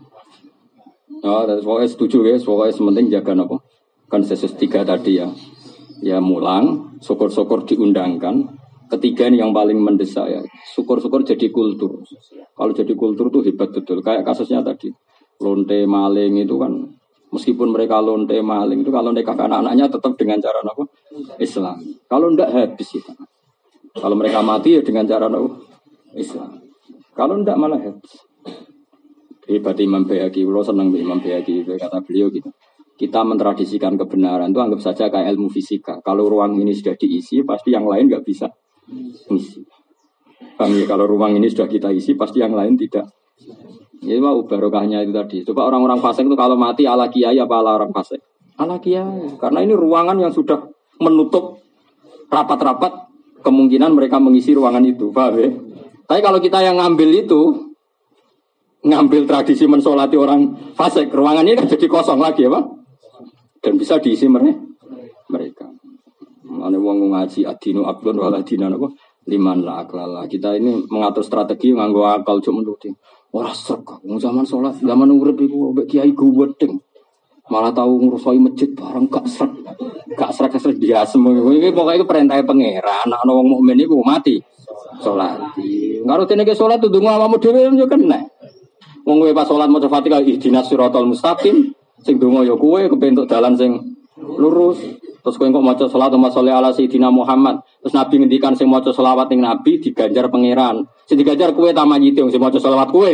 Oh, dan pokoknya setuju ya, pokoknya sementing jaga nopo. Kan sesus tiga tadi ya. Ya mulang, syukur-syukur diundangkan. Ketiga ini yang paling mendesak ya. Syukur-syukur jadi kultur. Kalau jadi kultur tuh hebat betul. Kayak kasusnya tadi. Lonte maling itu kan. Meskipun mereka lonte maling itu kalau nikah anak-anaknya tetap dengan cara apa? Islam. Kalau enggak habis kita. Kalau mereka mati ya dengan cara apa? Islam. Kalau enggak malah habis. Hebat Imam Bayhaqi. Beliau senang Imam Bayhaqi. Kata beliau gitu. Kita mentradisikan kebenaran itu anggap saja kayak ilmu fisika. Kalau ruang ini sudah diisi, pasti yang lain nggak bisa isi. Kami kalau ruang ini sudah kita isi, pasti yang lain tidak. Ini mau barokahnya itu tadi. Coba orang-orang fasik itu kalau mati ala kiai apa ala orang fasik? Ala kiai. Karena ini ruangan yang sudah menutup rapat-rapat, kemungkinan mereka mengisi ruangan itu. Paham ya? Tapi kalau kita yang ngambil itu, ngambil tradisi mensolati orang fasik, ruangan ini kan jadi kosong lagi ya Pak? Dan bisa diisi mereka. Mana wong ngaji adinu aklun wala dinan apa liman la aklala. Kita ini mengatur strategi nganggo akal cuma nuruti. Ora srek. Wong zaman salat, zaman urip iku mbek kiai gudeng. Malah tahu ngurusoi masjid bareng gak srek. Gak srek-srek diasem. Iki pokoke iku perintah pangeran. Ana wong mukmin iku mati salat. Karo dene ke salat tuh ndonga awakmu dhewe yo kena. Wong kowe pas salat maca Fatihah ihdinas siratal mustaqim. Sing donga ya kowe kepentuk dalan sing lurus. Terus kowe kok maca selawat sholli ala sayyidina Muhammad. Terus Nabi ngendikan sing maca selawat ning Nabi diganjar pangeran. Sing diganjar kowe ta mayite sing maca selawat kowe.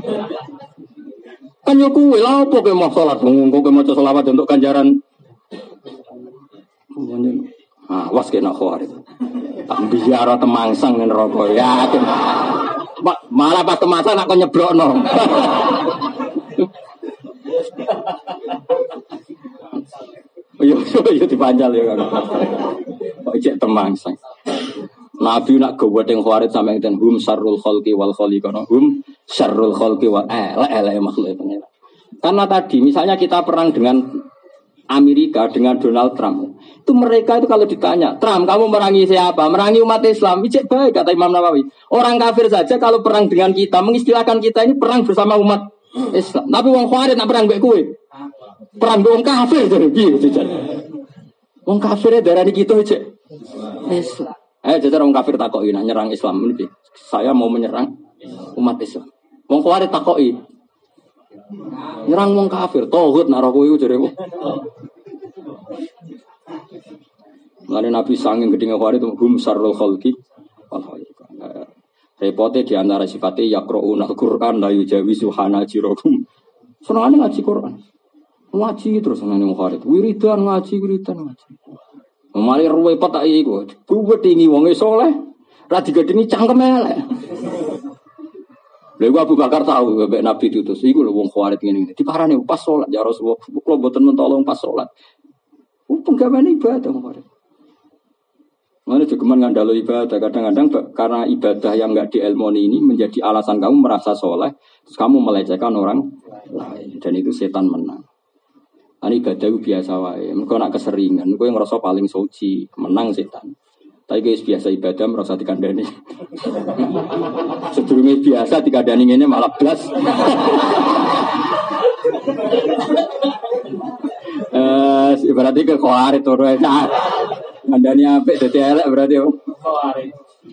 Kan yo kowe lha opo kowe mau salat wong kowe maca selawat untuk ganjaran. Ah, was kena khawar itu. Tak biara temangsang ning neraka ya. Malah pas temangsang nak kok nyebrokno. Yo yo dipanjal ya kan. Kok cek temangsang. Nabi nak gowedeng khawarit sampe ngeten hum syarrul khalqi wal khaliqana hum syarrul khalqi wa ala ala makhluk pengen. Karena tadi misalnya kita perang dengan Amerika dengan Donald Trump. Itu mereka itu kalau ditanya, Trump kamu merangi siapa? Merangi umat Islam. Ijek baik kata Imam Nawawi. Orang kafir saja kalau perang dengan kita mengistilahkan kita ini perang bersama umat Islam. Tapi wong kafir nak perang mbek kowe. Perang wong kafir jadi gitu. Wong kafir darani kita ijek Islam. Eh jajar wong kafir takoki nak nyerang Islam ini. Saya mau menyerang umat Islam. Wong kafir takoki. Nyerang wong kafir, tauhid nak kowe iku jare. Mulane Nabi sanging gedenge khawarij itu hum sarrul khalqi wal khaliq. Repote di antara sifatnya yaqra'una al-Qur'an la yujawizu hanajirakum. Senengane ngaji Quran. Ngaji terus senengane khawarij. Wiridan ngaji, wiridan ngaji. Mari ruwe petak iku. Kuwe tingi wonge saleh, ra digedeni cangkeme elek. Lha Abu Bakar tahu mbek Nabi diutus. Iku lho wong khawarij ngene. Diparani pas salat ya Rasulullah. Kula mboten mentolong pas salat. Oh, penggaweane ibadah khawarij. Mana juga ngandalo ibadah. Kadang-kadang karena ibadah yang enggak diilmoni ini menjadi alasan kamu merasa soleh, terus kamu melecehkan orang lain, dan itu setan menang. Ini ibadah itu biasa wae. Mergo nak keseringan, kowe ngerasa paling suci, menang setan. Tapi guys biasa ibadah merasa dikandani. Sedurunge biasa dikandani ngene malah blas. Eh, berarti ke khawarij turu enak. Mandani apik dadi elek berarti yo. Khawarij.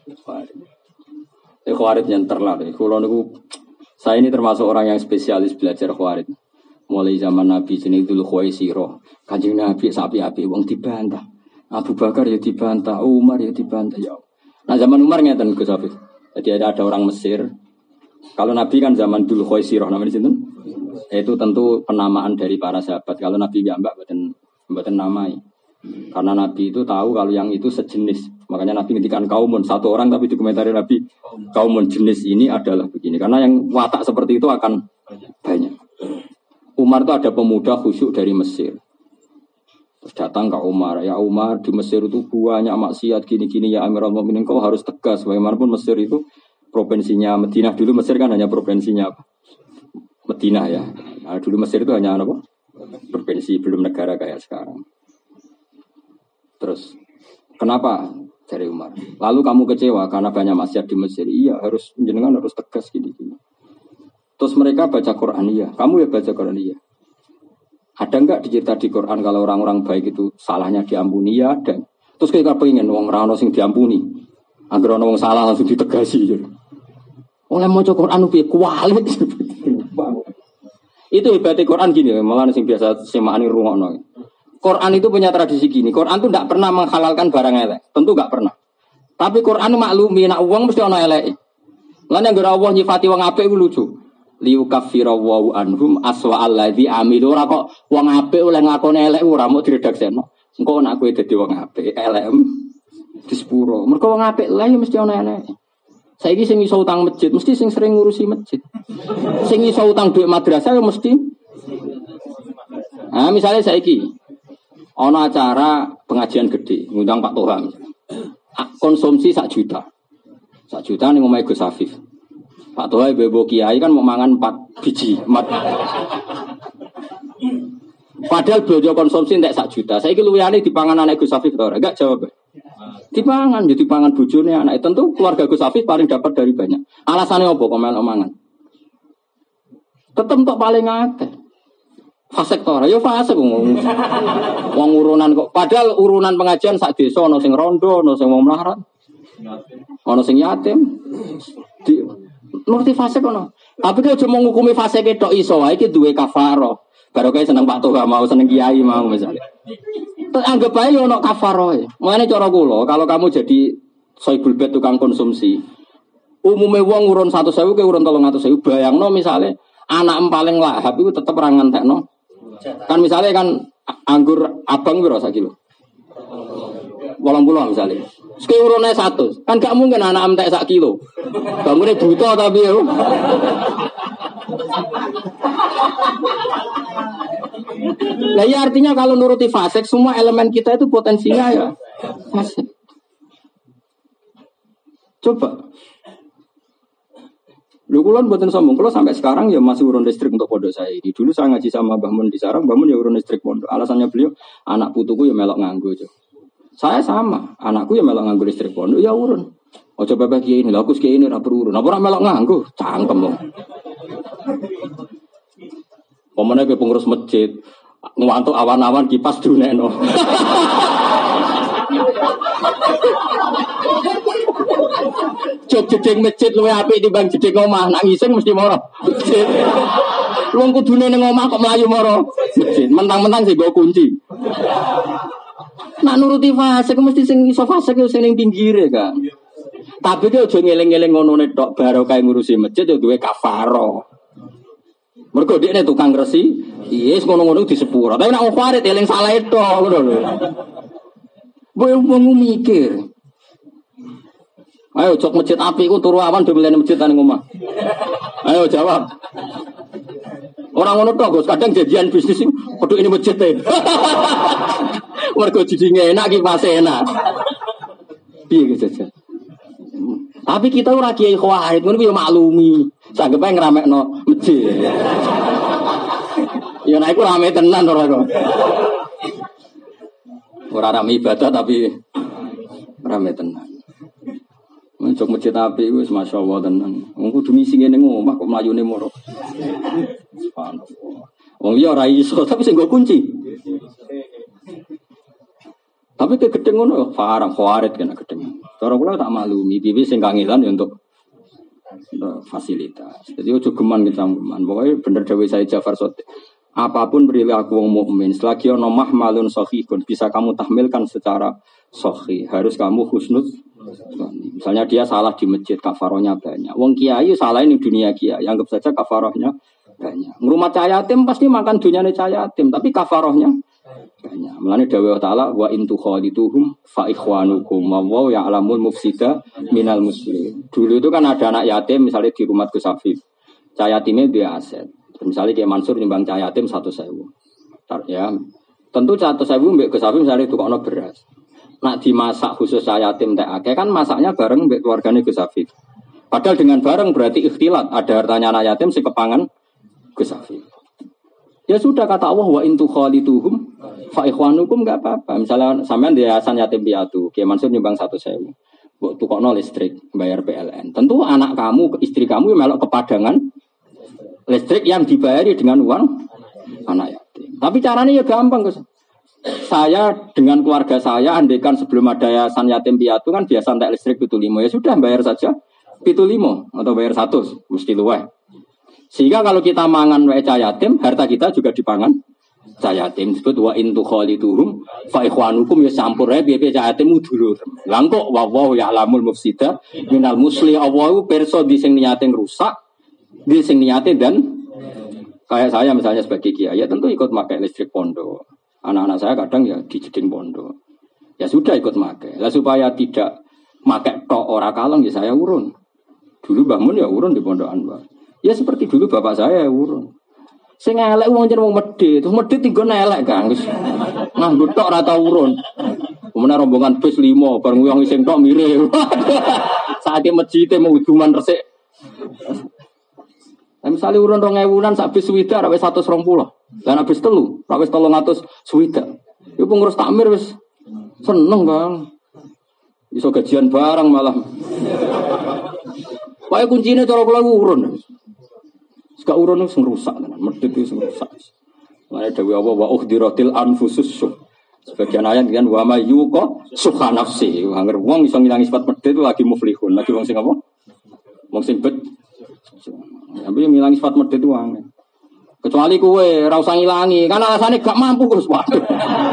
Eh khawarij yang terlalu. Kulo niku saya ini termasuk orang yang spesialis belajar khawarij. Mulai zaman Nabi jeneng Dzul Khuwaisirah. Kanjeng Nabi sapi-api wong dibantah. Abu Bakar ya dibantah, Umar ya dibantah ya. Nah zaman Umar ngeten Gus Hafiz. Jadi ada, ada orang Mesir. Kalau Nabi kan zaman Dzul Khuwaisirah namanya sinten? Itu tentu penamaan dari para sahabat. Kalau Nabi mbak mboten mboten namai. Karena Nabi itu tahu kalau yang itu sejenis. Makanya Nabi ngendikan kaumun satu orang tapi dikomentari Nabi kaumun jenis ini adalah begini. Karena yang watak seperti itu akan banyak. Umar itu ada pemuda khusyuk dari Mesir. Terus datang ke Umar, ya Umar di Mesir itu banyak maksiat gini-gini ya Amirul Mukminin kau harus tegas. Bagaimanapun Mesir itu provinsinya Madinah dulu Mesir kan hanya provinsinya apa? Madinah ya. Nah, dulu Mesir itu hanya apa? Provinsi belum negara kayak sekarang. Terus kenapa dari Umar? Lalu kamu kecewa karena banyak maksiat di Mesir? Iya harus jenengan harus tegas gini-gini. Terus mereka baca Quran iya, kamu ya baca Quran iya. Ada enggak dicerita di Quran kalau orang-orang baik itu salahnya diampuni ya ada. Terus kita pengen wong ra ono sing diampuni. Angger ono wong salah langsung ditegasi. Oleh maca Quran piye kualik. Itu hebatnya Quran gini, malah sing biasa semakane rungokno. Quran itu punya tradisi gini. Quran itu tidak pernah menghalalkan barang elek. Tentu enggak pernah. Tapi Quran maklumi nak wong mesti ono elek. Lan yang gara Allah nyifati wong apik iku lucu. Liukaffira wa anhum aswa alladzi amilu ora kok wong apik oleh ngakoni elek ora mau diredaksekno. Engko nek kowe dadi wong apik elek di sepuro. Mergo wong apik lha mesti ono elek. Saiki sing iso utang masjid mesti sing sering ngurusi masjid. Sing iso utang duit madrasah ya mesti. Nah, misalnya saiki ono acara pengajian gede, ngundang Pak Toha. Konsumsi sak juta. Sak juta ning omahe Gus Afif. Pak Toha ibu kiai kan mau mangan empat biji, empat. Padahal belanja konsumsi entek sak juta. Saiki luwihane dipangan anak Gus Afif to ora? Enggak jawab. Dipangan, jadi pangan bojone anak. Tentu keluarga Gus Afif paling dapat dari banyak. Alasannya apa kok melok mangan? Tetep tok paling akeh. Fasek to ora? Ya fasek wong. Wong urunan kok. Padahal urunan pengajian sak desa ana sing rondo, ana sing wong melarat. Ana sing yatim. Di nurti fasek ono. Tapi kok cuma ngukumi fasek tok iso wae iki duwe kafaro. Baru kayak seneng Pak Toha mau seneng kiai mau misalnya. Anggap aja ono kafaro ya. Makanya cara kula kalau kamu jadi soibul bed tukang konsumsi, umumnya wong urun satu sewu ke urun tolong atus sewu. Bayangno misalnya anak em paling lahap itu tetap rangan tekno. Kan misalnya kan anggur abang piro sak kilo? Walang pulau misalnya. Sekali urunnya satu, kan gak mungkin anak em tek sak kilo. Bangunnya buta tapi ya. Nah ya artinya kalau nuruti fasek semua elemen kita itu potensinya ya fasek. Coba. Lho kula mboten sombong, kula sampai sekarang ya masih urun listrik untuk pondok saya ini. Dulu saya ngaji sama Mbah Mun di Sarang, Mbah Mun ya urun listrik pondok. Alasannya beliau, anak putuku ya melok nganggo aja. Saya sama, anakku ya melok nganggo listrik pondok ya urun. Ojo bebek kiai ini, lha aku kiai ini ora urun. Apa ora melok nganggo? Cangkem loh. Pemene ke pengurus masjid, ngantuk awan-awan kipas dunekno. Jog jeding masjid luwe apik timbang jeding omah, nak ngising mesti moro. Wong kudune ning omah kok mlayu moro masjid, mentang-mentang sing nggo kunci. Nak nuruti fase mesti sing iso fase ku sing ning pinggire, Kak. Tapi ki aja ngeling-eling ngonone tok barokah ngurusi masjid yo duwe kafaro. Mergo dekne tukang resi, iya ngono-ngono disepuro. Tapi nek khawarit eling salah tok ngono lho. Boy wong mikir. Ayo cok masjid api ku turu awan do mlene masjid nang omah. Ayo jawab. Orang ngono tok, Gus. Kadang janjian bisnis sing kudu ini masjid e. Mergo jijine enak ki pas enak. Piye Gus Jajal? Tapi kita ora kiai khawarit, ngono yo maklumi. Sanggepe ngramekno masjid. Ya nek iku rame tenan ora kok. Ora rame ibadah tapi rame tenan. Mencok masjid api wis masyaallah tenan. Wong kudu misi ngene omah kok mlayune moro. Subhanallah. Wong ya ora iso tapi sing nggo kunci. Tapi ke gedeng ngono farang khawarit kena gedeng. Cara kula tak maklumi dhewe sing kangelan ya untuk fasilitas. Jadi ojo geman kecangkeman. Pokoke bener dawuh saya Jafar Sotik. Apapun perilaku wong mukmin selagi ono mahmalun sahihun bisa kamu tahmilkan secara sahih. Harus kamu husnul. Misalnya dia salah di masjid, kafarohnya banyak. Wong kiai salah ini dunia kiai, anggap saja kafarohnya banyak. Ngrumat cah yatim pasti makan dunyane cah yatim, tapi kafarohnya banyak. Mulane dawuh Ta'ala wa in tukhalituhum fa ikhwanukum wa wa ya'lamul mufsida minal muslimin. Dulu itu kan ada anak yatim misalnya di rumah Gus Afif. Cah yatimnya dia aset. Misalnya kayak Mansur nyumbang cah yatim satu sewu. Ya. Tentu satu sewu mbek Gus Afif misalnya tukokno beras. Nak dimasak khusus cah yatim teh akeh kan masaknya bareng mbek keluargane Gus Afif. Padahal dengan bareng berarti ikhtilat, ada hartanya anak yatim si kepangan Gus Afif. Ya sudah kata Allah wa in tukhalituhum fa ikhwanukum enggak apa-apa. Misalnya sampean di yayasan yatim piatu, Kiai Mansur nyumbang satu sewu. Mbok tukokno listrik, bayar P L N. Tentu anak kamu, istri kamu melok kepadangan listrik yang dibayari dengan uang anak yatim. Tapi caranya ya gampang, Gus. Saya dengan keluarga saya andaikan sebelum ada yayasan yatim piatu kan biasa entek listrik pitu limo, ya sudah bayar saja pitu limo atau bayar satu mesti luweh. Sehingga kalau kita mangan wae cah yatim, harta kita juga dipangan cah yatim. Disebut wa in tukhalituhum fa ikhwanukum ya campur ae piye cah yatim dulur. Lah kok wa wa ya'lamul mufsida minal musli Allahu perso di sing niate rusak, di sing niate dan kayak saya misalnya sebagai kiai ya tentu ikut pakai listrik pondok. Anak-anak saya kadang ya di jeding pondok. Ya sudah ikut pakai. Lah supaya tidak pakai tok ora kaleng ya saya urun. Dulu Mbah Mun ya urun di pondokan, Mbah. Ya seperti dulu bapak saya ya urun. Sing elek wong jeneng wong medhit, terus medhit tinggon elek, Kang. Wis nganggo tok ora tau urun. Kemudian rombongan bus lima bareng wong sing tok mirip. Saate masjid mau uduman resik. Nah, misalnya urun rong ewunan sak bis swida ra wis seratus dua puluh. Lah nek bis telu, ra wis tiga ratus swida. Iku pengurus takmir wis seneng, Bang. Iso gajian bareng malah. Wae kuncine cara kula urun. Seka urun sing rusak tenan, medhit sing rusak. Mane dawuh apa wa uhdiratil anfusus syuh. Sebagian ayat kan wa mayyuqa sukha nafsi. Angger wong iso ngilangi sifat medhit lagi muflihun, lagi wong sing apa? Wong sing bet. Tapi ngilangi sifat medhit wae. Kecuali kowe ora usah ngilangi, kan alasane gak mampu Gus. Waduh.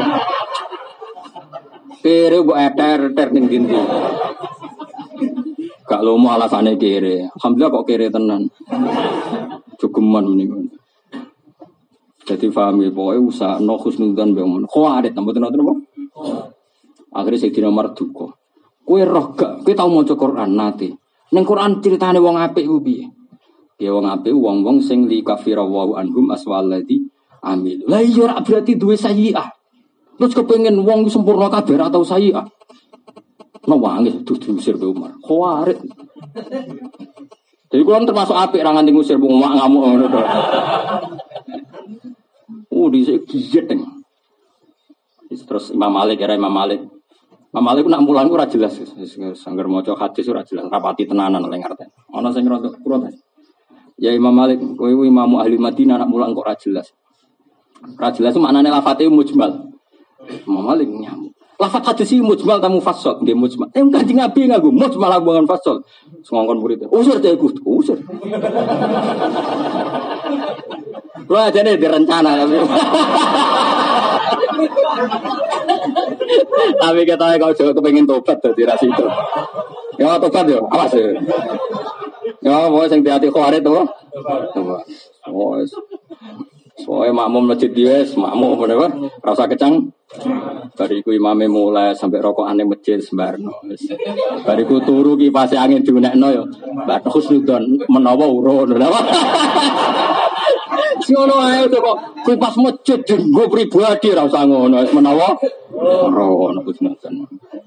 Kere mbok eter-eter ning dindi. Gak lomo alasane kere. Alhamdulillah kok kere tenan. Cukuman meniku. Jadi paham ya, pokoknya usah no khusnudan bangun. Kau ada tambah tenan apa? Akhirnya saya dina marduko. Kue roh gak, kue tahu mau Quran nanti. Neng Quran ceritane wong apik ku piye? Ya wong apik wong-wong sing li kafira wa anhum aswalati amil. Lah iya ora berarti duwe sayi'ah. Terus kepengin wong sempurna kabeh atau sayi'ah. No wangis dudu usir be Umar. Khawarit. Jadi kula termasuk apik ra nganti ngusir wong ngamuk ngono to. Oh, dhisik gijet. Terus Imam Malik era Imam Malik. Imam Malik nak mulang ora jelas. Sangger maca hadis ora jelas, rapati tenanan lek ngerti. Ana sing rodok protes. Ya Imam Malik, kowe imam ahli Madinah nak mulang kok ora jelas. Ora jelas itu maknane lafate mujmal. Imam Malik nyamuk. Lafat hadis iki mujmal ta mufassal? Nggih mujmal. Eh Kanjeng Nabi nganggo mujmal bukan mufassal. Ngongkon murid. Usir teh Gus, usir. Lo aja nih direncana tapi. Tapi katanya kau juga kepengen tobat dari ras itu. Ya tobat yo, awas ya. Ya mau sing hati khawatir tuh. Tobat. Oh. Soalnya makmum masjid dia, makmum apa? Rasa kecang. Bariku imame mulai sampai rokok aneh masjid sembarno. Bariku turu ki pasti angin diunekno yo. Mbak Husnudon menawa urun. Ngono ae kok kuwi pas masjid nggo pribadi ra usah ngono menawa urun Husnudon.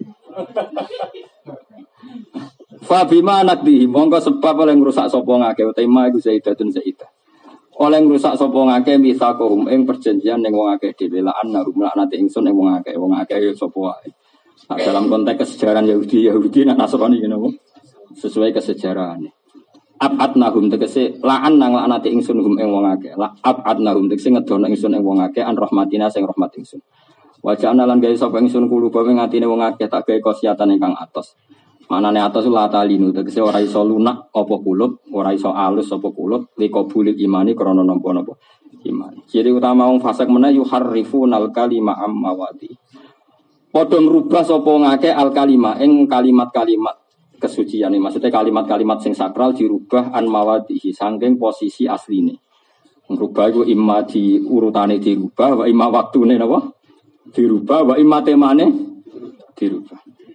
Fa bima nakdi monggo sebab oleh ngrusak sapa ngake tema iku Zaidatun Zaidah. Oleh ngrusak sapa ngake misakum ing perjanjian ning wong akeh dhewe la ana rumlaknate ingsun ing wong akeh wong akeh ya sapa wae. Nah, dalam konteks kesejarahan Yahudi Yahudi nak Nasrani ngene sesuai kesejarahane. Abadnahum tegese la'an nang laknate ingsun hum ing wong akeh. La abadnahum tegese ngedono ingsun ing wong akeh an rahmatina sing rahmat ingsun. Wajana lan gawe sapa ingsun kulo bae ngatine wong akeh tak gawe kosiatan ingkang atos. Manane atos la talinu tegese ora iso lunak apa kulub, ora iso alus apa kulub, liqabul imani krana napa-napa iman. Ciri utama wong fasik meneh yuharrifunal kalima am mawadi. Padha ngrubah sapa ngake al kalima ing kalimat-kalimat kesucian. Maksudnya kalimat-kalimat sing sakral dirubah an mawadihi saking posisi asline. Ngrubah iku imma di urutane dirubah, wa imma waktune napa? Dirubah, wa imma temane dirubah.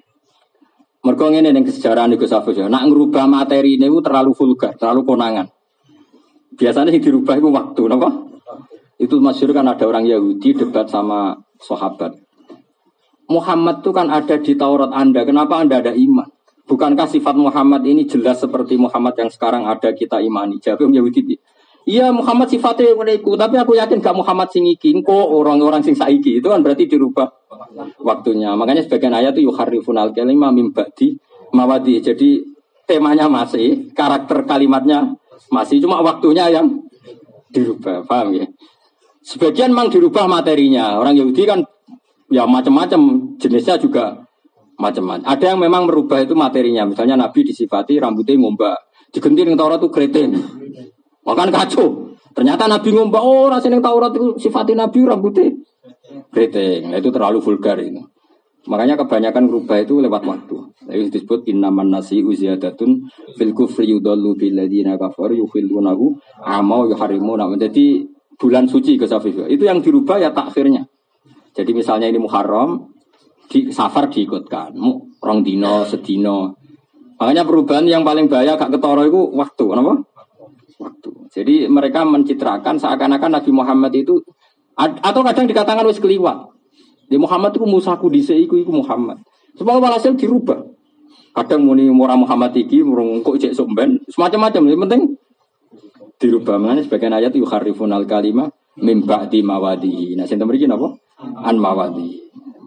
Mergo ngene ning kesejarahan iku Safus ya, nak ngrubah materi niku terlalu vulgar, terlalu konangan. Biasanya sing dirubah iku waktu napa? Itu masyhur kan ada orang Yahudi debat sama sahabat. Muhammad itu kan ada di Taurat Anda, kenapa Anda ada iman? Bukankah sifat Muhammad ini jelas seperti Muhammad yang sekarang ada kita imani? Jawab Yahudi. Iya Muhammad sifatnya menaiku, tapi aku yakin gak Muhammad sing iki, kok orang-orang sing saiki itu kan berarti dirubah waktunya. Makanya sebagian ayat itu yuharrifunal kalima mim ba'di mawadi. Jadi temanya masih, karakter kalimatnya masih, cuma waktunya yang dirubah. Paham ya? Sebagian memang dirubah materinya. Orang Yahudi kan ya macam-macam, jenisnya juga macam-macam. Ada yang memang merubah itu materinya. Misalnya Nabi disifati rambutnya ngombak, diganti dengan Taurat itu keriting. Makan kacau. Ternyata Nabi ngombak, oh rasanya Taurat itu sifatnya Nabi rambutnya keriting. Nah, itu terlalu vulgar itu. Makanya kebanyakan merubah itu lewat waktu. Itu disebut innaman nasi'u ziyadatun fil kufri yudallu bil ladzina kafaru yukhillunahu amau yuharrimuna. Jadi bulan suci ke Safif. Itu yang dirubah ya takhirnya. Jadi misalnya ini Muharram, di Safar diikutkan, rong dino, sedino. Makanya perubahan yang paling bahaya gak ketara itu waktu, kenapa? Waktu. Jadi mereka mencitrakan seakan-akan Nabi Muhammad itu, atau kadang dikatakan wis keliwat. Di Muhammad itu musaku dhisik iku iku Muhammad. Semua walhasil dirubah. Kadang muni ora Muhammad iki murung kok cek sok ben, semacam-macam. Yang penting dirubah. Makanya sebagian ayat yuharrifunal kalima mim ba'di mawadi. Nah, sing mriki napa? An mawadi.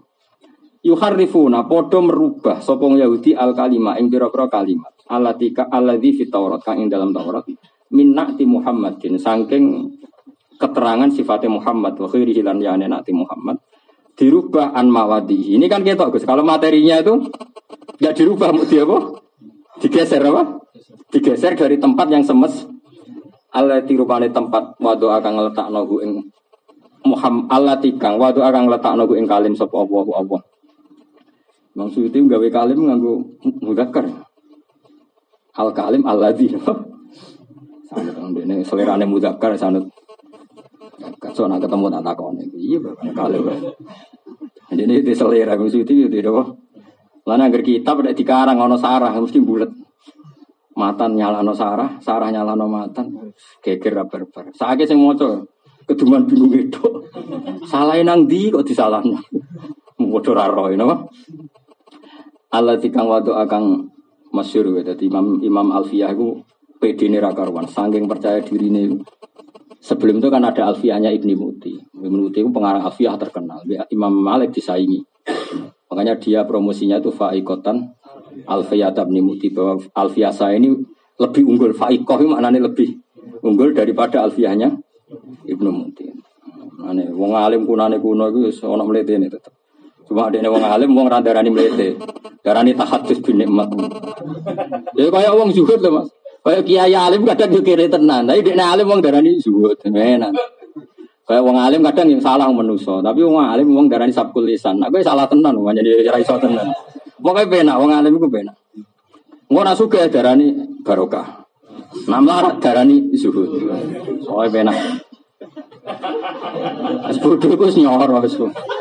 Yuharrifuna podo merubah sopong Yahudi al kalima ing pira-pira kalimat alatika alladzi fit Taurat kang ing dalam Taurat min na'ti Muhammadin saking keterangan sifatnya Muhammad wa khairihi lan ya na'ti Muhammad dirubah an mawadi. Ini kan ketok Gus, kalau materinya itu enggak dirubah mesti apa? Digeser apa? Digeser dari tempat yang semes alladzi rupane tempat wado akan ngletakno ku ing Muhammad allati kang wado akan ngletakno ku ing kalim sapa Allah Allah. Maksud itu gawe kalim nganggo mudzakkar. Al kalim alladzi. Sanad ndene selerane mudzakkar sanad. Kaso nak ketemu tak takone. Iya bapak kalim. Ndene iki selera maksud itu itu apa? Lan angger kitab nek dikarang ana sarah mesti bulet. Matan nyalano sarah, sarah nyalano matan. Geger barbar. Saiki sing maca keduman bingung itu. Salahe nang ndi kok disalahno. Modho ra roe napa? Allah tikang wadu akang masyhur ya. Dadi Imam Imam Alfiyah iku Pede ini rakaruan, saking percaya diri ini. Sebelum itu kan ada Alfiyahnya Ibnu Muti. Ibnu Muti itu pengarang Alfiyah terkenal. Imam Malik disaingi. Makanya dia promosinya itu Faikotan Alfiyah Ibnu Muti, bahwa Alfiyah saya ini lebih unggul. Faikoh itu maknanya lebih unggul daripada Alfiyahnya Ibnu Muti. Ane wong alim kunane kuno iku wis ana mletene tetep. Cuma dene wong alim wong ra darani mlete. Darani tahadus bin nikmat. Ya kaya wong zuhud lho Mas. Kaya kiai alim kadang yo kere tenan. Tapi dekne alim wong darani zuhud. Enak. Kaya wong alim kadang yang salah manusa, tapi wong alim wong darani sabkul lisan. Nek kowe salah tenan wong jadi ra iso tenan. Pokoke penak wong alim iku penak. Engko ora sugih darani barokah. Namlar darani zuhud. Pokoke penak. Bodoh itu nyor wis.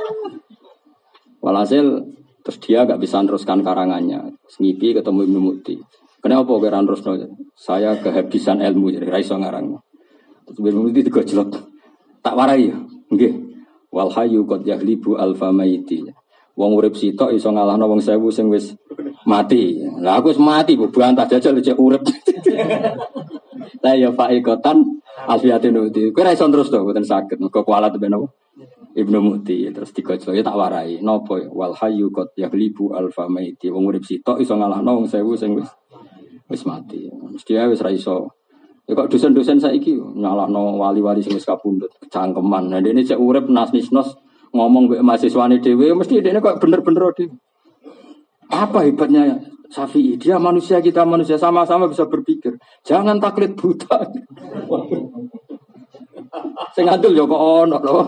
Walhasil terus dia gak bisa teruskan karangannya. Ngipi ketemu Ibnu Muti. Kenapa kok ora terusno? Saya kehabisan ilmu jadi ra iso ngarang. Terus Ibnu Muti digojlok. Tak warai ya. Nggih. Wal hayyu qad yaghlibu alfa maiti. Wong urip sitok iso ngalahno wong sewu sing wis mati. Lah aku wis mati bu bantah jajal cek urip. Lah ya faikotan Alfiyatin Muti. Kowe ra iso terus to, mboten saged. Muga kualat ben apa? Ibnu Muti terus digojlok ya tak warai. Napa wal hayyu qad yaghlibu alfa maiti. Wong urip sitok iso ngalahno wong sewu sing wis wis mati. Mesti ae wis ra iso. Ya kok dosen-dosen saiki nyalahno wali-wali sing wis kapundhut, cangkeman. Nah dene cek urip nas-nisnos ngomong mbek mahasiswane dhewe mesti dene kok bener-bener dhewe. Apa hebatnya Syafi'i? Dia manusia, kita manusia, sama-sama bisa berpikir. Jangan taklid buta. Sing adil yo kok ono lho.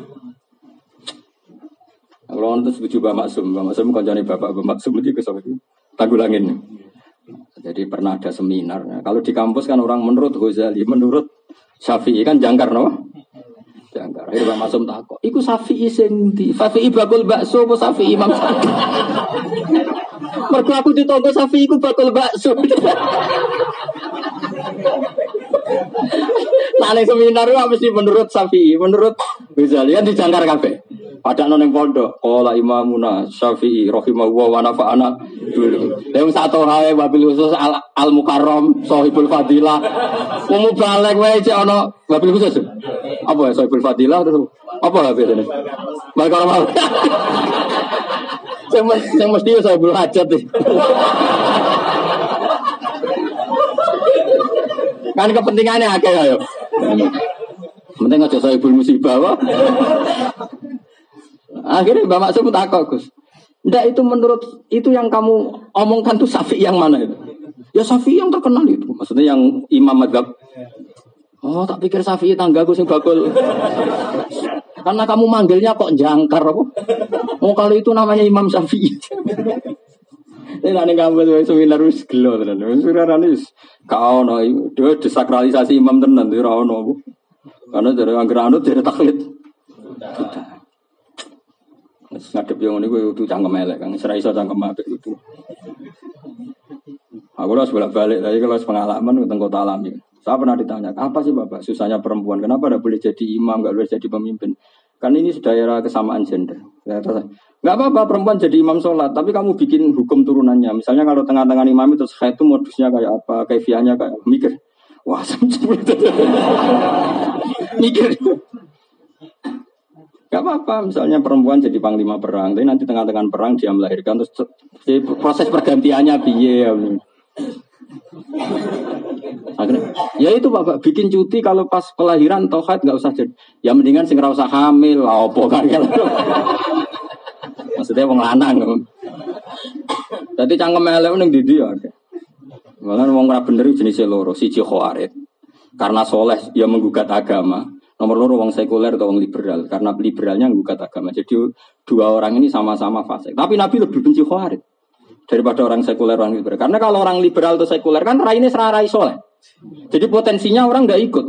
Kalau nonton setuju Mbak Maksum, Mbak Maksum kancane Bapak Mbak Maksum iki kesel iki. Tanggulangin. Jadi pernah ada seminar. Nah, kalau di kampus kan orang menurut Ghazali, menurut Syafi'i kan jangkar no? Jangkar. Akhirnya Mbak Maksum takok. Iku Syafi'i sing ndi? Syafi'i bakul bakso apa Syafi'i Imam Syafi'i? Mergo aku ditonggo Syafi'i iku bakul bakso. Nah, ning seminar itu mesti menurut Syafi'i, menurut Ghazali kan dijangkar kabeh. Padahal nang pondok, qala imamuna Syafi'i rahimahullah wa nafa'ana dulu. Dewe satu hae wabil khusus al, al mukarram sahibul fadilah. Wong balik wae cek ana wabil khusus. Apa ya sahibul fadilah terus apa lah bedane? Balik ora mau. Sing sing mesti sahibul hajat iki. Kan kepentingannya akeh ayo. Penting aja sahibul musibah wae. Akhirnya Mbak Maksum takut Gus. Ndak itu menurut itu yang kamu omongkan tuh Syafi'i yang mana itu? Ya Syafi'i yang terkenal itu. Maksudnya yang Imam Madzhab. Oh tak pikir Syafi'i tanggaku sing bakul. Karena kamu manggilnya kok jangkar apa? Oh kalau itu namanya Imam Syafi'i. Ini nanti kamu seminar wis gelo tenan. Seminar wis kau no dia desakralisasi imam tenan dia ora ono. Karena dari angger anut dari taklid. Ngadep yang ini gue itu cangkem elek kan, serai iso cangkem apik itu. Aku harus bolak-balik tadi kalau pengalaman tentang kota alami. Saya pernah ditanya, apa sih Bapak susahnya perempuan? Kenapa tidak boleh jadi imam, nggak boleh jadi pemimpin? Kan ini sudah era kesamaan gender. Nggak apa-apa perempuan jadi imam sholat, tapi kamu bikin hukum turunannya. Misalnya kalau tengah-tengah imam itu saya itu modusnya kayak apa, kaifiahnya kayak mikir. Wah, mikir. Gak apa-apa, misalnya perempuan jadi panglima perang, tapi nanti tengah-tengah perang dia melahirkan, terus proses pergantiannya biaya. Akhirnya, ya itu Bapak, bikin cuti kalau pas kelahiran tauhid gak usah jadi. Ya mendingan sing ra usah hamil, lah opo kan. Maksudnya wong lanang. Dadi cangkem elek ning ndi ya. Malah wong ora bener jenis loro, siji khawarit. Karena soleh ya menggugat agama. Nomor loro wong sekuler atau wong liberal, karena liberalnya menggugat agama. Jadi dua orang ini sama-sama fasik. Tapi Nabi lebih benci khawarij daripada orang sekuler orang liberal. Karena kalau orang liberal atau sekuler kan rai ini serai soleh. Jadi potensinya orang nggak ikut.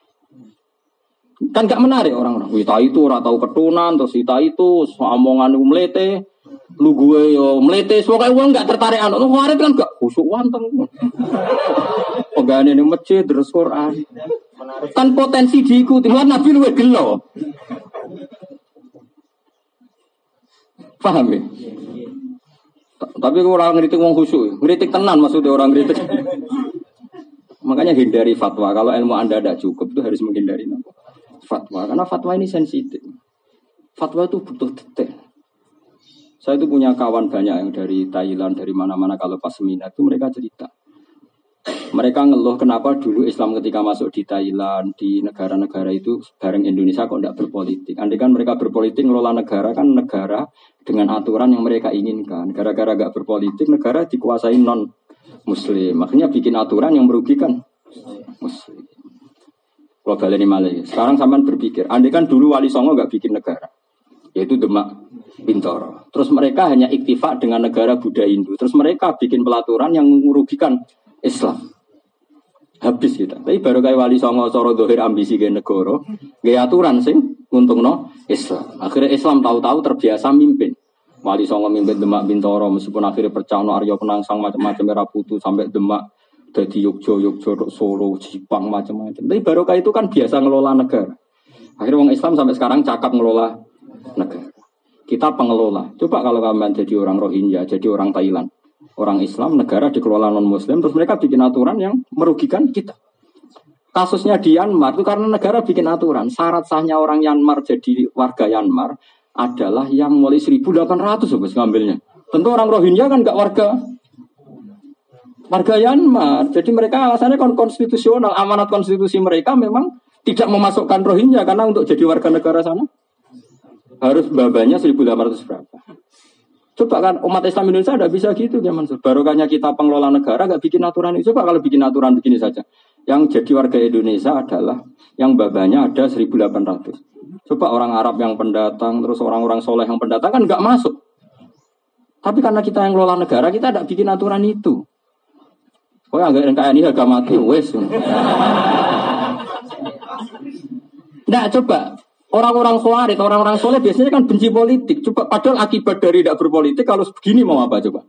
Kan nggak menarik orang-orang. Wita itu orang tahu ketunan, terus wita itu omongan umlete, lu gue yo mlete, pokoknya uang nggak tertarik anak. Lu khawarij kan nggak khusuk wanteng. Pegawai ini masjid terus Quran. Kan potensi diikuti, kan Nabi luwih gelo. Paham ya? Tapi orang ngeritik wong khusyuk, ngeritik tenan maksudnya orang ngeritik. Makanya Makanya hindari fatwa. Kalau ilmu Anda tidak cukup itu harus menghindari fatwa. Karena fatwa ini sensitif. Fatwa itu butuh detail. Saya itu punya kawan banyak yang dari Thailand, dari mana-mana kalau pas seminar itu mereka cerita. Mereka ngeluh kenapa dulu Islam ketika masuk di Thailand, di negara-negara itu bareng Indonesia kok tidak berpolitik. Andai kan mereka berpolitik ngelola negara kan negara dengan aturan yang mereka inginkan. Gara-gara gak berpolitik negara dikuasai non Muslim. Makanya bikin aturan yang merugikan Muslim. Global ini malah. Sekarang sampean berpikir, andai kan dulu Wali Songo gak bikin negara, yaitu Demak Bintoro. Terus mereka hanya iktifak dengan negara Buddha Hindu. Terus mereka bikin pelaturan yang merugikan Islam. Habis kita. Tapi baru kayak Wali Songo coro dohir ambisi ke negara, gaya aturan sing untungno Islam. Akhirnya Islam tahu-tahu terbiasa mimpin. Wali Songo mimpin Demak Bintoro meskipun akhirnya pecah no Arya Penangsang macam-macam merah putu sampai Demak dari Yogyo Yogyo Solo Jepang macam-macam. Tapi baru kayak itu kan biasa ngelola negara. Akhirnya orang Islam sampai sekarang cakap ngelola negara. Kita pengelola. Coba kalau kalian jadi orang Rohingya, jadi orang Thailand, orang Islam, negara dikelola non-Muslim, terus mereka bikin aturan yang merugikan kita. Kasusnya di Myanmar itu karena negara bikin aturan. Syarat sahnya orang Myanmar jadi warga Myanmar adalah yang mulai seribu delapan ratus habis ngambilnya. Tentu orang Rohingya kan nggak warga warga Myanmar. Jadi mereka alasannya kon konstitusional, amanat konstitusi mereka memang tidak memasukkan Rohingya karena untuk jadi warga negara sana harus babanya seribu delapan ratus berapa. Coba kan umat Islam Indonesia tidak bisa gitu ya Mansur. Barokahnya kita pengelola negara nggak bikin aturan itu. Coba kalau bikin aturan begini saja. Yang jadi warga Indonesia adalah yang babanya ada seribu delapan ratus. Coba orang Arab yang pendatang, terus orang-orang soleh yang pendatang kan nggak masuk. Tapi karena kita yang ngelola negara, kita tidak bikin aturan itu. Oh ya, N K R I harga mati, wes. Nah, coba. Orang-orang khawarij, orang-orang soleh biasanya kan benci politik. Coba padahal akibat dari tidak berpolitik kalau begini mau apa coba?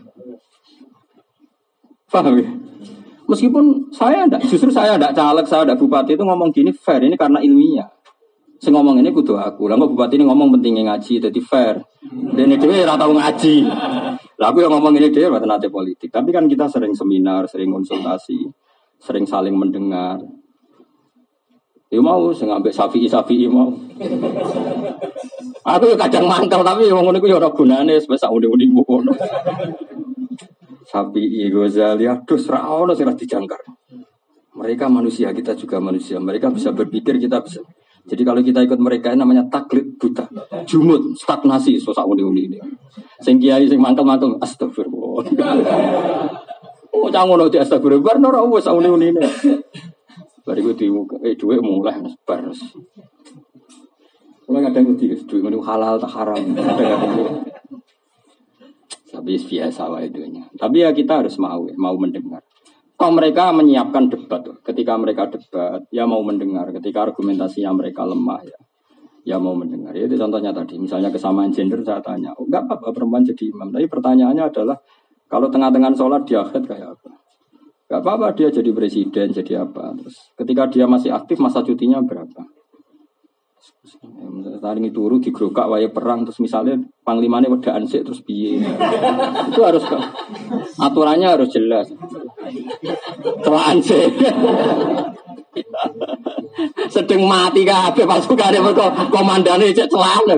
Paham ya? Meskipun saya tidak, justru saya tidak caleg, saya tidak bupati itu ngomong gini fair ini karena ilmiah. Saya ngomong ini kudu aku. Lah bupati ini ngomong pentingnya ngaji, jadi fair. Dan ini dia rata ngaji. Lah aku yang ngomong ini dia rata nanti politik. Tapi kan kita sering seminar, sering konsultasi, sering saling mendengar. Ya mau, saya ngambil sapi-sapi mau. Aku kadang mangkal tapi yang ngono iku ya ora gunane wis sak undi-undi ngono. Sapi Ghazali aduh ra ono sing dijangkar. Mereka manusia, kita juga manusia. Mereka bisa berpikir, kita bisa. Jadi kalau kita ikut mereka ini namanya taklid buta. Jumud, stagnasi so sak undi-undi ini. Sing kiai sing mangkel-mangkel astagfirullah. Oh jangan ngono di astagfirullah ora wis sak undi-undi ini. Bariku di eh duit mulai sebar. Mulai kadang ngerti duit itu halal tak haram. Tapi biasa lah itunya. Tapi ya kita harus mau, mau mendengar. Kalau mereka menyiapkan debat, ketika mereka debat, ya mau mendengar. Ketika argumentasinya mereka lemah, ya, ya mau mendengar. Itu contohnya tadi, misalnya kesamaan gender saya tanya, oh enggak apa-apa perempuan jadi imam. Tapi pertanyaannya adalah, kalau tengah-tengah sholat di akhir kayak apa? Gak apa-apa dia jadi presiden, jadi apa. Terus ketika dia masih aktif, masa cutinya berapa? Saling turu digerokak waya perang. Terus misalnya panglimanya wedaan sik terus piye. Itu harus, aturannya harus jelas. Celaan sik. Sedang mati kabeh pasukane mergo komandane cek celana.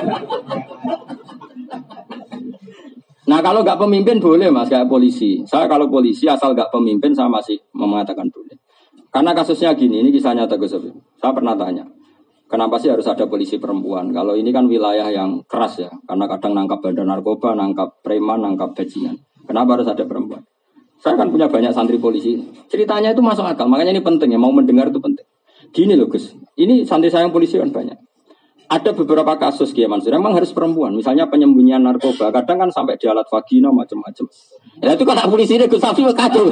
Nah kalau nggak pemimpin boleh mas, kayak polisi. Saya kalau polisi asal nggak pemimpin saya masih mengatakan boleh. Karena kasusnya gini, ini kisah nyata Gus Sofi. Saya pernah tanya, kenapa sih harus ada polisi perempuan? Kalau ini kan wilayah yang keras ya, karena kadang nangkap bandar narkoba, nangkap preman, nangkap bajingan. Kenapa harus ada perempuan? Saya kan punya banyak santri polisi. Ceritanya itu masuk akal, makanya ini penting ya, mau mendengar itu penting. Gini loh Gus, ini santri saya yang polisi kan banyak. Ada beberapa kasus Kiai Mansur memang harus perempuan. Misalnya penyembunyian narkoba, kadang kan sampai di alat vagina macam-macam. Ya itu kan polisi ini Gus Safi kacau.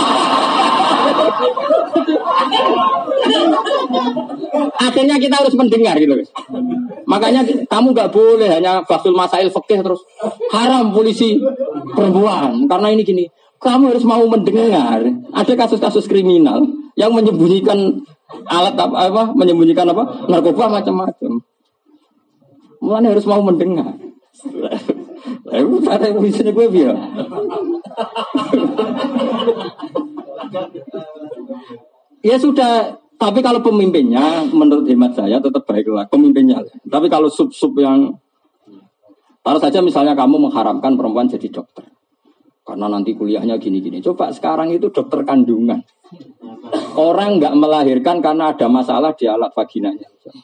Akhirnya kita harus mendengar gitu guys. Makanya kamu nggak boleh hanya fasul masail fikih terus haram polisi perempuan. Karena ini gini, kamu harus mau mendengar. Ada kasus-kasus kriminal yang menyembunyikan alat apa, apa menyembunyikan apa narkoba macam-macam. Mulanya harus mau mendengar. Eh, cara polisinya gue biar. Ya sudah, tapi kalau pemimpinnya menurut hemat saya tetap baiklah pemimpinnya. Tapi kalau sub-sub yang taruh saja misalnya kamu mengharapkan perempuan jadi dokter. Karena nanti kuliahnya gini-gini. Coba sekarang itu dokter kandungan. Orang nggak melahirkan karena ada masalah di alat vaginanya.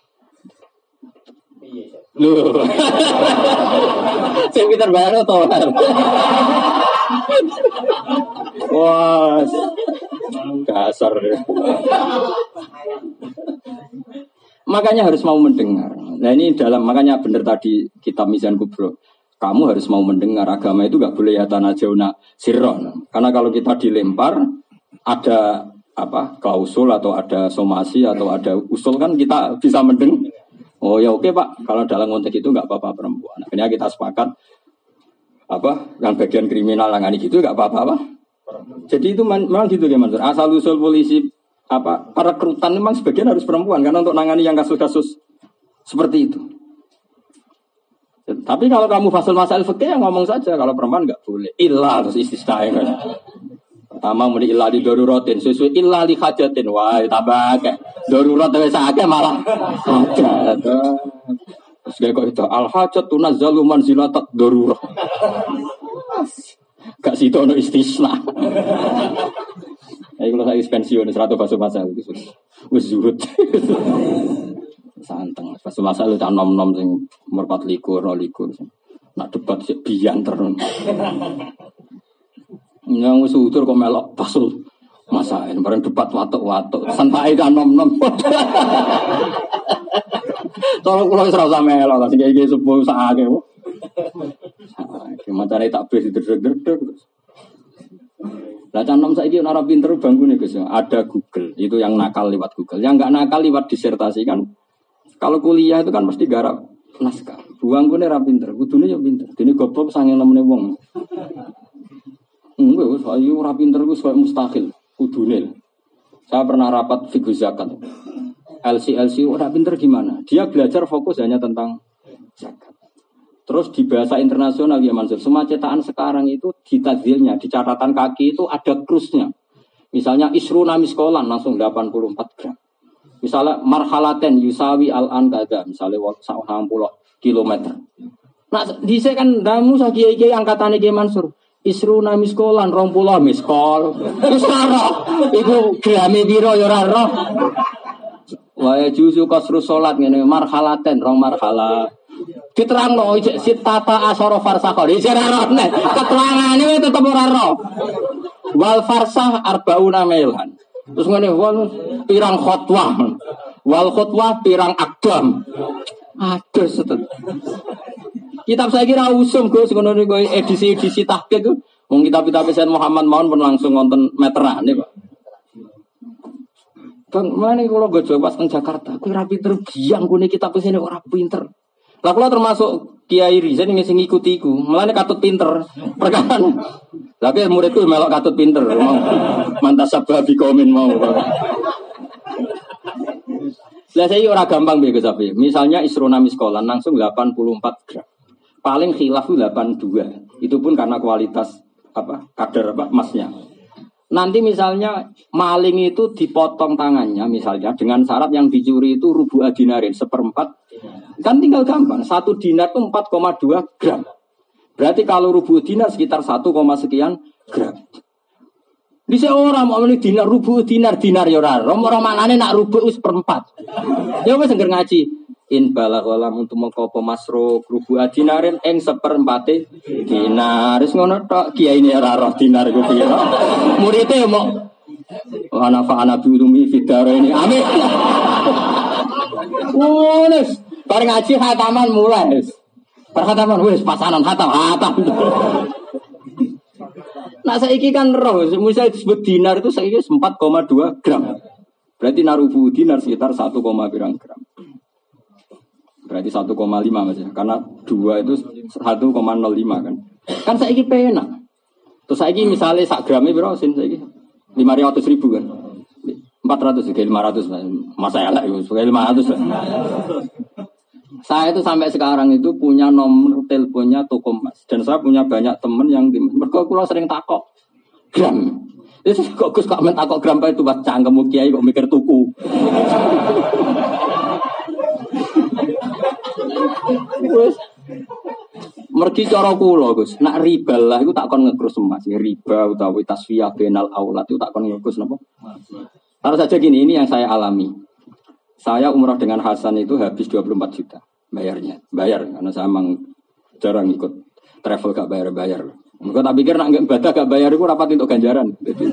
Loh. Saya pintar bayar atau wah, dasar. Makanya harus mau mendengar. Nah ini dalam makanya benar tadi kitab Mizan Kubro. Kamu harus mau mendengar. Agama itu nggak boleh ya tanah jauna sirron. Karena kalau kita dilempar ada apa klausul atau ada somasi atau ada usul kan kita bisa mendengar. Oh ya oke Pak. Kalau dalam konteks itu nggak apa-apa perempuan. Akhirnya kita sepakat apa yang bagian kriminal yang ini gitu nggak apa-apa apa. Jadi itu memang gitu ya Mansur. Asal usul polisi apa perekrutan memang sebagian harus perempuan karena untuk nangani yang kasus-kasus seperti itu. Tapi kalau kamu fasul masail fikih yang ngomong saja kalau perempuan nggak boleh. Ilah terus istisna kan. Pertama muni ilah di daruratin, sesuai ilah li hajatin. Wah, tambah kayak darurat wis akeh malah hajat. Terus kayak kok itu al hajat tunazzalu manzilatat darurat. Gak situ ono istisna. Ayo kalau saya pensiun seratus fasul masail itu wis zuhud. Santeng, pas masa lu tak nom nom sing merpat likur, no likur, nak debat sih bian terus. Yang usul kok melok pasul masa ini bareng debat watuk watuk, santai kan nom nom. Tolong pulang serasa melok, kasih kayak gini sepuh saage. Gimana nih tak beri derdek-derdek. Lah canom saiki ora pinter bangku nih Gus. Ada Google, itu yang nakal lewat Google. Yang enggak nakal lewat disertasi kan. Kalau kuliah itu kan mesti garap naskah. Buang gue nih pinter, kudune ya pinter. Dene goblok sange nemene wong. Enggak, wis ayo ora pinter gue koyo mustahil. Kudune. Saya pernah rapat fiqh zakat. L C L C ora pinter gimana? Dia belajar fokus hanya tentang zakat. Terus di bahasa internasional ya Mansur, semua cetakan sekarang itu di tadzilnya, di catatan kaki itu ada krusnya. Misalnya isruna miskolan langsung delapan puluh empat gram. Misalnya marhalaten yusawi al-an kada, misalnya enam puluh kilometer. Nah, dhisik kan damu sak kiai-kiai angkatane Ki Mansur. Isruna miskolan dua puluh miskol. Wis ora. Iku grame piro ya ora roh. Wa juzu kasru salat ngene marhalaten rong marhala. Diterangno sitata asara farsakh. Iki ora roh nek keterangane tetep ora roh. Wal farsah arbauna melhan. Terus ngene wal pirang khotwah. Wal khotwah pirang akdam. Aduh setet. Kitab saya kira usum Gus ngono niku edisi-edisi tahqiq ku. Wong kitab-kitab Sayyid Muhammad mawon pun langsung ngonten meterane, Pak. Bang, mana kalau gue coba pas teng Jakarta, gue rapi terbiang gue nih kitab sini ora pinter. Lah kula termasuk Kiai Riza sing sing ngikutiku, mulane katut pinter. Perkara. Tapi muridku melok katut pinter, mau mantas sabab komen mau. Lah saya ora gampang begitu sapi. Misalnya isrona miskolan langsung delapan puluh empat gram. Paling khilaf delapan puluh dua. Itu pun karena kualitas apa? Kadar apa emasnya. Nanti misalnya maling itu dipotong tangannya misalnya dengan syarat yang dicuri itu rubu dinarin seperempat. Kan tinggal gampang. Satu dinar itu empat koma dua gram. Berarti kalau rubu dinar sekitar satu, sekian gram. Di seorang mau beli dinar rubu dinar dinar ya ora. Ora manane nak rubu wis seperempat. Ya wis engger ngaji. In balaghalam untuk mengkopo masruk rubu dinarin eng seperempate dinar. Wis ngono tok kiai ini ora roh dinar ku piye. Muridé mau ana fa ana biulumi fidara ini. Amin. Wes, bareng ngaji khataman mulai. Perkhataman wis pasanan khatam khatam. Nah saiki kan roh, misalnya disebut dinar itu saiki empat koma dua gram. Berarti narubu dinar sekitar satu, berang gram. Berarti satu koma lima Mas ya. Karena dua itu satu koma nol lima kan. Kan saiki penak. Terus saiki misalnya sak grame piro sin saiki? lima ratus ribu kan. empat ratus ke lima ratus masa elek itu sebagai lima ratus lah. Saya itu sampai sekarang itu punya nomor teleponnya toko emas dan saya punya banyak teman yang di mereka kula sering takok gram. Wis kok Gus kok men takok gramba itu Mas cangkem kiai kok mikir tuku. Wis mergi cara kula Gus, nak riba lah iku tak kon ngekrus emas, riba utawi tasfiyah bainal aulad itu tak kon ngekrus napa? Taruh saja gini, ini yang saya alami. Saya umrah dengan Hasan itu habis dua puluh empat juta bayarnya. Bayar karena saya memang jarang ikut travel gak bayar-bayar. Enggak tak pikir nak ibadah gak bayar itu rapat untuk ganjaran. Jadi,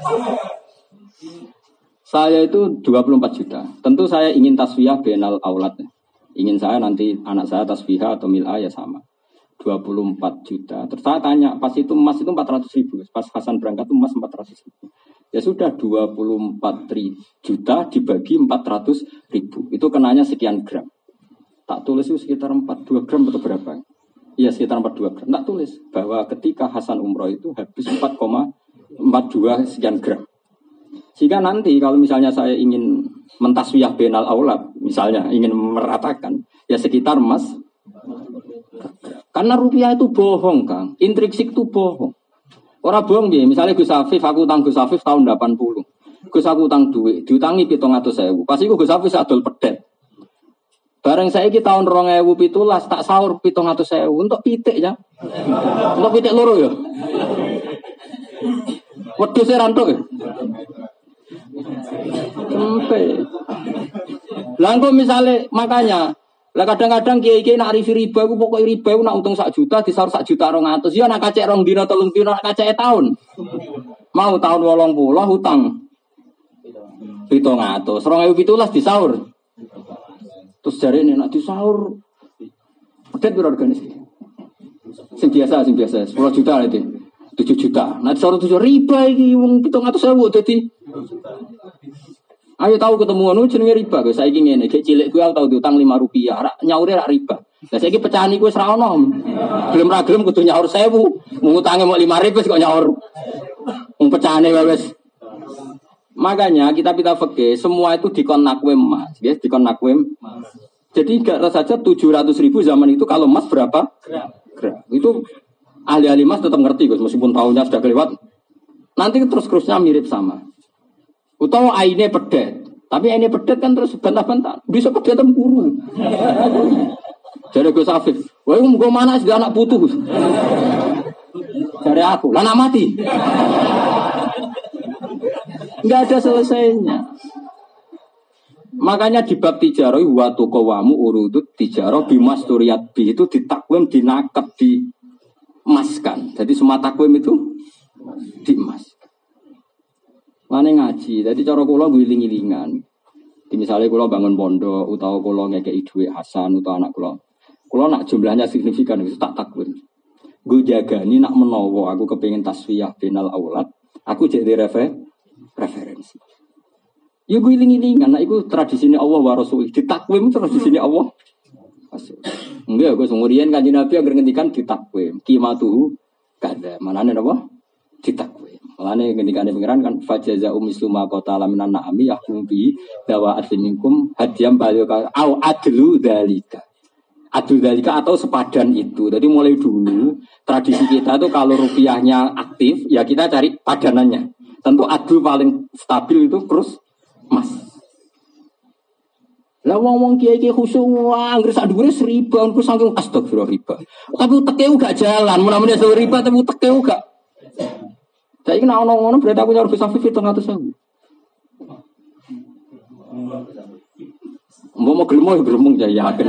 saya itu dua puluh empat juta. Tentu saya ingin tasfiyah bainal aulad. Ingin saya nanti anak saya tasfiyah atau mil'ah ya sama. dua puluh empat juta. Terus saya tanya, pas itu emas itu empat ratus ribu. Pas Hasan berangkat itu emas empat ratus ribu. Ya sudah dua puluh empat juta dibagi empat ratus ribu. Itu kenanya sekian gram. Tak tulis itu sekitar empat puluh dua gram atau berapa? Iya sekitar empat puluh dua gram. Tak tulis bahwa ketika Hasan umroh itu habis empat koma empat dua sekian gram. Sehingga nanti kalau misalnya saya ingin mentaswiyah bainal aulad, misalnya ingin meratakan, ya sekitar emas. Karena rupiah itu bohong, Kang. Intrinsik itu bohong. Orang bohong biar, misalnya Gus Afif, aku utang Gus Afif tahun delapan puluh. Gus aku utang duit, diutangi pitung atau sewu. Pasti aku Gus Afif adol pedet. Bareng saya ki tahun rong ewu pitulas tak sahur pitung atau sewu untuk pitik ya. Untuk pitik loro ya. Wedhus e rantuk ya. Sampai. Lah kok misale makanya lah kadang-kadang kiai-kiai nak rivi riba aku pokok riba aku nak untung sak juta disaur sak juta rong atus ya nak kacek rong dina telung dina nak kacek tahun. Mau tahun wolong puluh hutang pitung atus rong ewu pitulas disaur. Terus jare nek nak disaur pedet piro regane sih? Sing biasa sing biasa sepuluh juta itu. tujuh juta. Nah disaur tujuh riba iki wong pitung atus ewu dadi. Ayo tahu ketemu anu jenenge riba, guys. Saiki ngene, gek cilik kuwi aku tau diutang lima rupiah, rak nyaure rak riba. Lah saiki pecahane kuwi wis ra ono. Gelem ra gelem kudu nyaur seribu, ngutange mau lima ribu kok nyaur. Wong pecahane wis. Makanya kita kita fikih semua itu dikon nakwim emas, guys, dikon nakwim emas. Jadi enggak saja tujuh ratus ribu zaman itu kalau emas berapa? Gram. Gram. Itu ahli-ahli emas tetap ngerti, guys, meskipun tahunnya sudah kelewat. Nanti terus terusnya mirip sama. Utawa aine pedet, tapi aine pedet kan terus bantah-bantah. Bisa pedet tempuru. Jadi Gus Afif, wah gue mana sih anak putu? Dari aku, lah anak mati. Enggak ada selesainya. Makanya di bab tijarah watu kawamu urudut tijarah bimas turiyat bi itu ditakwim dinakap dimaskan. Jadi semua takwim itu dimas. Mana ngaji, jadi cara kula guling-gilingan. Di misalnya kula bangun pondok, utawa kula ngekei duit Hasan, utawa anak kula. Kula nak jumlahnya signifikan, itu tak takwim. Gue jaga ini nak menowo, aku kepengen tasfiyah binal aulad, aku jadi refer, referensi. Ya guling-gilingan, nah itu tradisinya Allah wa Rasul. Ditakwim tradisinya Allah. Enggak, gue sumurian kanjeng Nabi agar ngendikan ditakwim. Qimatuhu kada, manane apa? Ditakwim. Malane ketika ada pengiran kan fajaza umislu ma qatala minan na'ami yahkum bi dawa adminkum hadiyam balika au adlu dalika. Adlu dalika atau sepadan itu. Jadi mulai dulu tradisi kita tuh kalau rupiahnya aktif ya kita cari padanannya. Tentu adlu paling stabil itu terus emas. Lah wong-wong kiai-kiai khusyuk wah anggere sak dhuwure seribu terus saking astagfirullah riba. Tapi uteke gak jalan, menawa riba tapi uteke gak. Saya ingin ono-ono berarti aku nyaur bisa Afif itu ngatus aku. Mbok mau gelem ya gelem ya yakin.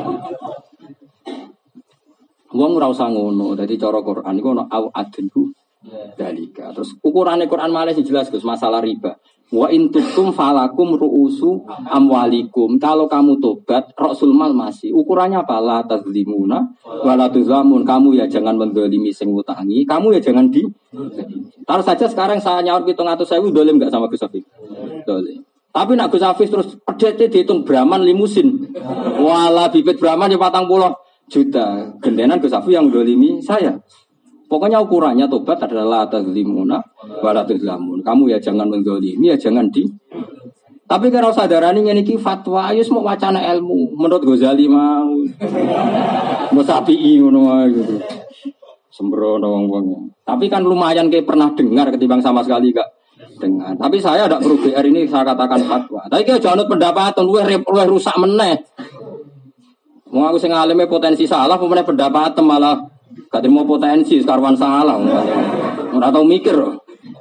Wong ora usah ngono, dadi cara Quran iku ono au adlu dalika. Terus ukurane Quran malah sing jelas Gus masalah riba. Wa in tutum falakum ruusu amwalikum. Kalau kamu tobat, Rasul mal masih. Ukurannya apa? La tazlimuna wa la tuzlamun. Kamu ya jangan mendolimi sing ngutangi, kamu ya jangan di. Taruh saja sekarang saya nyaur pitung atus sewu dolim enggak sama Gus Afif? Dolim. Tapi nak Gus Afif terus pedete dihitung Brahman limusin. Wala bibit Brahman ya patang puluh juta. Gendenan Gus Afif yang dolimi saya. Pokoknya ukurannya tobat adalah la tazlimuna wa la tuzlamun. Kamu ya jangan mendolimi, ya jangan di. Tapi kalau sadarani ngene iki fatwa ayo semua wacana ilmu. Menurut Ghazali mau. Musafi'i ngono wae gitu. Sembrono wong-wong. Tapi kan lumayan kayak pernah dengar ketimbang sama sekali gak dengan. Tapi saya tidak perlu B R ini saya katakan fatwa. Tapi kita jangan pendapat, luwih luwih rusak meneh. Mau aku sing alime potensi salah, pemene pendapat malah gak terima potensi sekarwan salah. Ora tau mikir.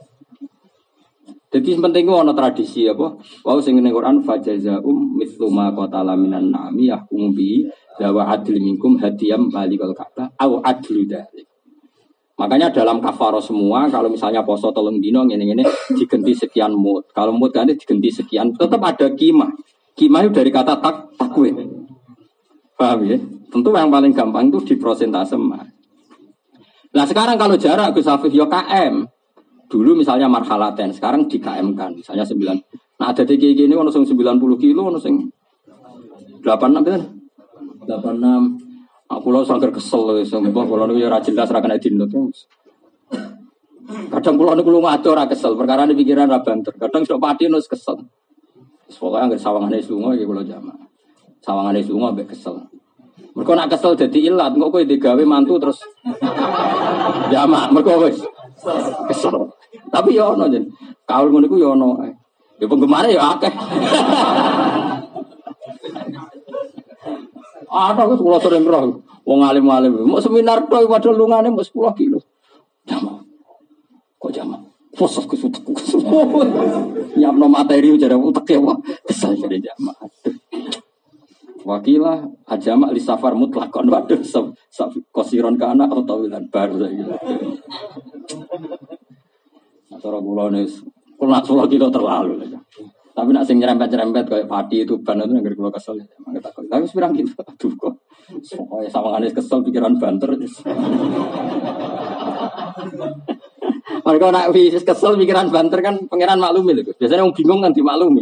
Jadi penting ono tradisi apa? Wau sing ning Quran fajazaum mithlu ma qatala minan nami yahkum bi dawa adil minkum hadiyam balikal Ka'bah au adlu dzalik. Makanya dalam kafarah semua kalau misalnya poso telung dino ngene-ngene diganti sekian mut. Kalau mut ganti diganti sekian, tetap ada kimah. Kimah itu dari kata tak takwin. Paham ya? Tentu yang paling gampang itu di prosentase. Nah sekarang kalau jarak Gus Hafif yo K M. Dulu misalnya marhalaten, sekarang di K M kan, misalnya sembilan. Nah ada tiga gini, ono sing sembilan puluh kilo, ono sing delapan puluh enam kan? delapan puluh enam. Aku lo sangker kesel, sumpah kalau nih rajin jelas rakan edin terus. Kadang pulau nih kulo ngaco ra kesel, perkara ini pikiran ra banter. Kadang sudah pati nus kesel. Pokoknya nggak sawangane sungo ya kalau jamaah. Sawangane sungo be kesel. Mereka nak kesel jadi ilat, kok kowe digawe mantu terus jamaah, mereka wes kesel. Tapi ya ono jen, kaul ngono iku ya ono. Ya penggemar ya akeh. Ada wis kula sering roh, wong alim-alim, mau seminar tok padahal lungane mau sepuluh kilo. Jamaah. Kok jamaah? Fokus ke sutek. Nyapno materi jare utek ya wae. Kesel jare jamaah. Wakilah ajamak li safar mutlakon waduh kosiron kana atau tawilan baru saiki. Cara kula nis kula sepuluh kilo terlalu. Tapi nak sing nyerempet-nyerempet kayak padi itu ban itu nggak kula kesel. Tapi sepirang gitu. Aduh kok. Pokoke sawangane kesel pikiran banter. Mereka nak wis kesel pikiran banter kan pangeran maklumi lho. Biasanya wong bingung kan dimaklumi.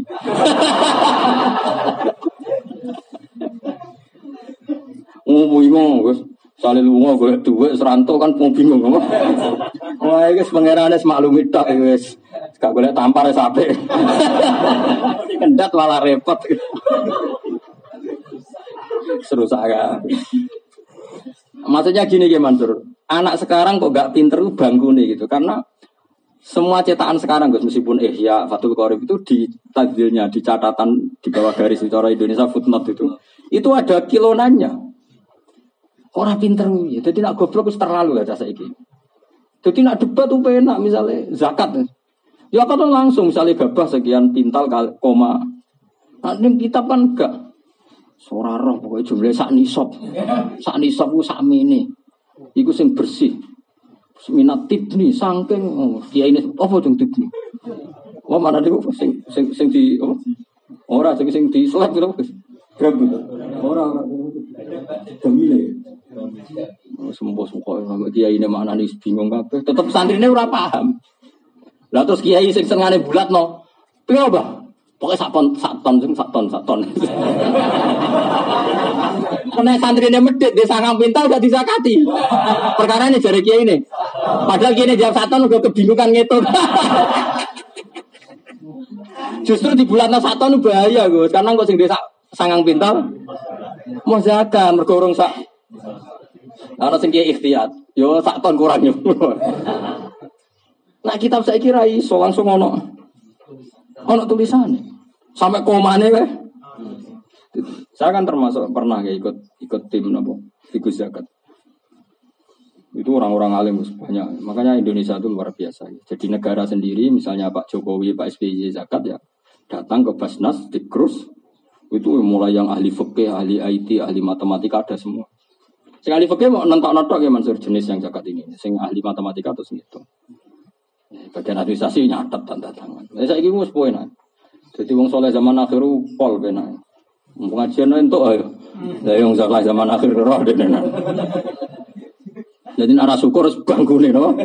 Oh bingung Gus. Sale lunga golek dhuwit serantuk kan wong bingung. Wah iki pangerane maklumi tok wis. Gak golek tampar wis apik. Kendat malah repot. Seru saya. Maksudnya gini ya Mansur. Anak sekarang kok gak pinter tuh bangkune gitu. Karena semua cetakan sekarang Gus meskipun Ihya Fathul Qorib itu di takdirnya di catatan di bawah garis bicara Indonesia footnote itu itu ada kilonannya. Orang pinter ya. Jadi nak goblok wis terlalu ya saiki. Jadi nak debat tuh penak misalnya zakat. Ya kan langsung misalnya gabah sekian pintal koma. Nah ini kitab kan enggak. Sora roh pokoknya jumlah sak nisab. Sak nisab ku sak mene. Iku sing bersih. Minat tibni saking oh kiai ini apa jeng tibni. Oh mana niku sing sing sing di oh ora sing sing di slab lho. Grab gitu. Ora ora. Demile. Sembuh-sembuh kiai ini mana nih bingung kabeh. Tetep santrine ora paham. Lah terus kiai sing senengane bulatno. Piye, Mbah? Pokoke sak ton, sak ton, sak ton, sak ton. Nek santrine medhit desa kang pintal gak disakati. Perkarane jare kiai ini. Padahal kiai jawab sak ton uga kebingungan ngitung. Justru di bulatno sak ton bahaya, Gus. Karena kok sing desa sangang pintal mau zakat mergo urung sak. Ana sing kiai ikhtiyat, yo sak ton kurang yo. Nah kitab saya kira iso langsung ono ono tulisannya sampai komane weh. Saya kan termasuk pernah ya ikut ikut tim nopo Fikus Zakat. Itu orang-orang alim banyak. Makanya Indonesia itu luar biasa. Jadi negara sendiri misalnya Pak Jokowi, Pak S B Y Zakat ya datang ke Basnas di Krus itu mulai yang ahli fikih, ahli I T, ahli matematika ada semua. Sing ahli fikih mau nontok-nontok ya Mansur jenis yang zakat ini. Sing ahli matematika terus gitu. Bagian administrasi nyatet tanda tangan. Lah saiki wis poe nah. Dadi wong saleh zaman akhir pol penak. Pengajian entuk ayo. Lah wong saleh zaman akhir roh dene. Jadi arah syukur harus banggune no.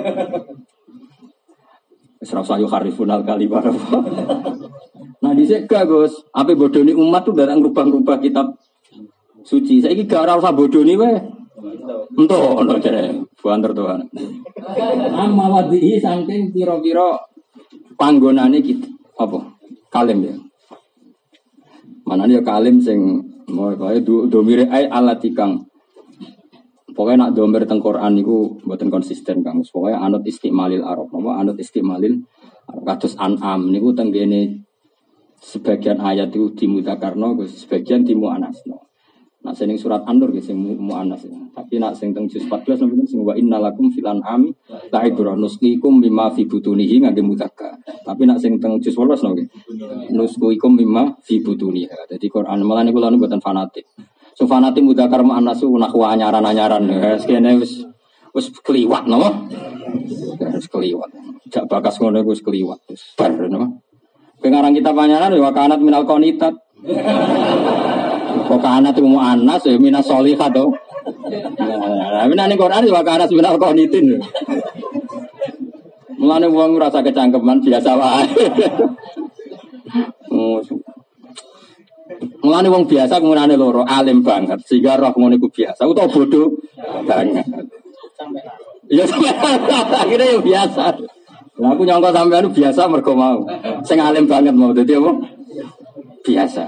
Wis ra usah yo harifun al-kalimah. Nah dhisik gak Gus, ape bodoni umat tuh datang rubah-rubah kitab suci. Saiki gak ora usah bodoni wae. Entuk ono jare banter Tuhan. Amma wadihi saking kira-kira panggonane kita apa? Kalim ya. Manane ya kalim sing mau bae domire ai alati kang. Pokoke nak domir teng Quran niku mboten konsisten Kang. Pokoke anut istimalil arab, napa anut istimalil Kados An'am niku tenggene sebagian ayat itu dimudzakarno, sebagian dimuannasno. Nah sing surat An-Nur sing muannas. Tapi nak sing teng juz empat belas napa sing wa innalakum fil an'ami la'ibra nusqikum mimma fi butunihi ngangge mudzakkar. Tapi nak sing teng juz sebelas napa nusqikum mimma fi butuniha. Dadi Quran malah niku lha mboten fanatik. So fanatik mudzakkar muannas ku nahwa anyaran-anyaran wis kene wis wis kliwat napa? Wis kliwat. Jak bakas ngono wis kliwat wis bar napa? Pengarang kitab panyaran ya kanat minal qanitat. Kok kanat itu mu'annas ya minas sholihat to. Nah, tapi ning Quran ya kanat minal qanitin. Mulane wong rasa kecangkeman biasa wae. Mulane wong biasa kemunane loro, alim banget sehingga roh ngono iku biasa utawa bodoh banget. Ya akhirnya ya biasa. Lah aku nyangka sampean biasa mergo mau. Sing alim banget mau dadi apa? Biasa.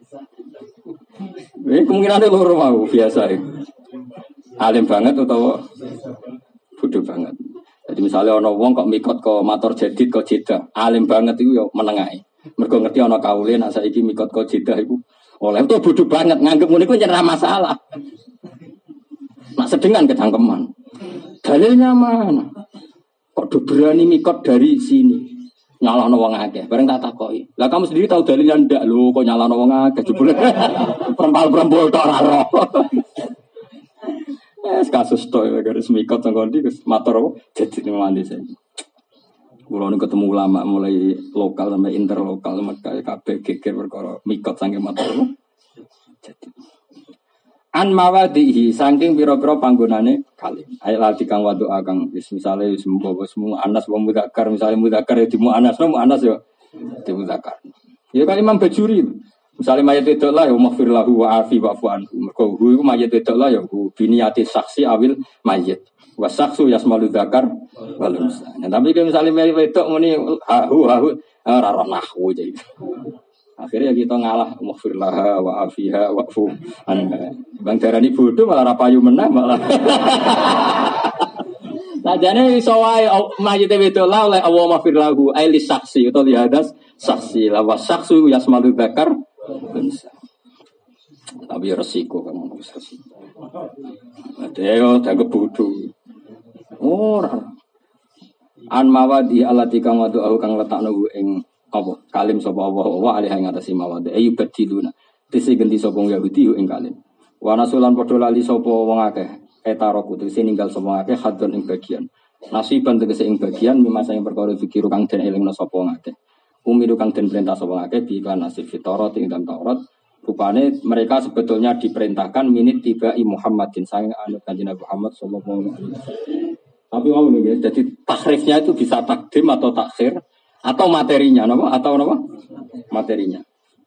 Eh kemungkinan loro mau biasa. Alim banget utawa bodoh banget. Jadi misalnya ana wong kok mikot kok motor jadid kok jeda, alim banget iku ya meneng ae. Mergo ngerti ana kaule nek saiki mikot kok jeda iku oleh itu bodoh banget nganggep ngene iku ora masalah. Nak sedengan kecangkeman. Dalilnya mana? Kok do berani mikot dari sini? Nyalahno wong akeh. Bareng tak takoki. Lah kamu sendiri tahu dalilnya ndak lho kok nyalahno wong akeh jebule. Perempal-perempol tok ora roh. Es kasus to garis mikot sing kondi wis matur apa jadi mandi saya. Kulo nu ketemu ulama mulai lokal sampai interlokal sampai kabeh geger perkara mikot saking matur apa. Jadi an mawadihi saking pira-pira panggonane kalim. Ayat kang wadu kang wis misale wis mbawa semua anas wa mudzakkar misale mudzakkar ya dimu anas no anas ya dimudzakkar. Ya kan Imam Bajuri. Misale mayit wedok lah ya maghfir lahu wa afi wa fu anhu. Mergo hu iku mayit wedok lah ya biniyati saksi awil mayit. Wa saksu yasmalu dzakar wal unsa. Nah, tapi kalau misale mayit wedok muni ha hu ha ora roh nahwu jadi. Akhirnya kita ngalah maghfir laha wa afiha wa fu anha. Bang darani bodoh malah ra payu meneh malah. Nah jane iso wae mayit wedok lah oleh Allah maghfir lahu ai li saksi utawa li hadas saksi la wa saksu yasmalu dzakar bisa. Tapi resiko kamu harus resiko. Ada yo tak bodoh. Ora. An mawadi alati kang wadu au kang letakno ing apa? Kalim sapa Allah wa alih ing atase mawadi. Ayu badiluna. Tese ganti sapa Yahudi ing kalim. Wa nasulan padha lali sapa wong akeh. Etaroku tese ninggal sapa akeh hadon ing bagian. Nasiban tegese ing bagian mimasa ing perkara fikir kang den elingna sapa akeh. Umiru kang den perintah sapa akeh bi kan nasib fitorat ing dalam Taurat rupane mereka sebetulnya diperintahkan minit tiba i Muhammadin sang anut kanjeng Nabi Muhammad sallallahu alaihi wasallam. Tapi mau nih jadi takrifnya itu bisa takdim atau takhir atau materinya napa atau napa materinya.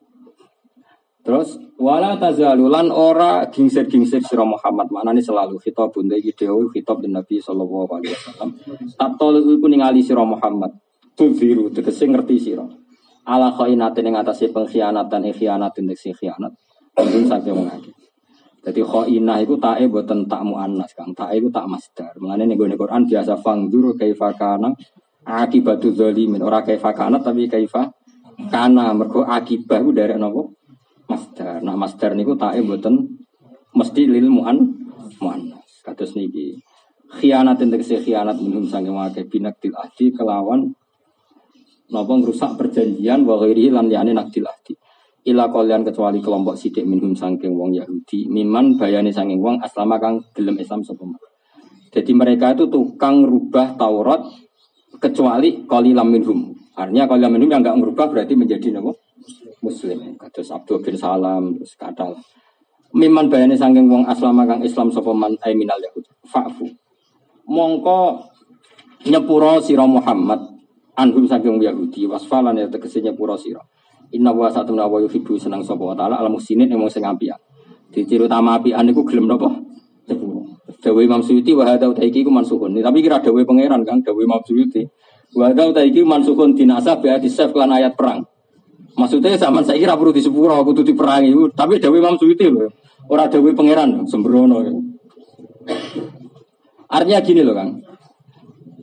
Terus wala tazalulan ora gingsir-gingsir sira Muhammad maknane selalu khitabun iki dewe khitab den Nabi sallallahu alaihi wasallam. Tatol iku ningali sira Muhammad tuziru tegese ngerti sira ala khainate ning atase pengkhianatan e khianatin nek khianat mungkin saking wong akeh dadi khainah iku tae boten tak muannas Kang tae iku tak masdar mengane ning Quran biasa fangdur kaifa kana akibatu zalimin ora kaifa kana tapi kaifa kana mergo akibah iku derek napa masdar nah masdar niku tae boten mesti lil muan muannas kados niki khianatin nek khianat minum saking wong akeh binaktil ahdi kelawan napa ngrusak perjanjian wa ghairihi lan liyane nakdil ahdi ila kalian kecuali kelompok sithik minhum saking wong Yahudi miman bayane saking wong aslama kang gelem Islam sapa. Jadi mereka itu tukang rubah Taurat kecuali qalilam minhum. Artinya qalilam minhum yang enggak merubah berarti menjadi napa muslim. Kados Abdul bin Salam terus kadal. Miman bayane saking wong aslama kang Islam sapa man ay minal yahud. Fa'fu. Mongko nyepuro sira Muhammad anhum saking Yahudi wasfalan ya tegese nyepuro sira. Inna wa satuna wa yuhibbu seneng sapa wa taala al muhsinin emong sing apik. Diciri utama apian niku gelem napa? Sepuro. Dawe Imam Suyuti wa hadza utaiki ku mansukhun. Tapi kira dawe pangeran Kang dawe Imam Suyuti. Wa hadza utaiki mansukhun dinasab ya disef lan ayat perang. Maksudnya zaman saiki ra perlu disepuro kudu diperangi. Tapi dawe Imam Suyuti lho. Ora dawe pangeran sembrono. Artinya gini loh Kang.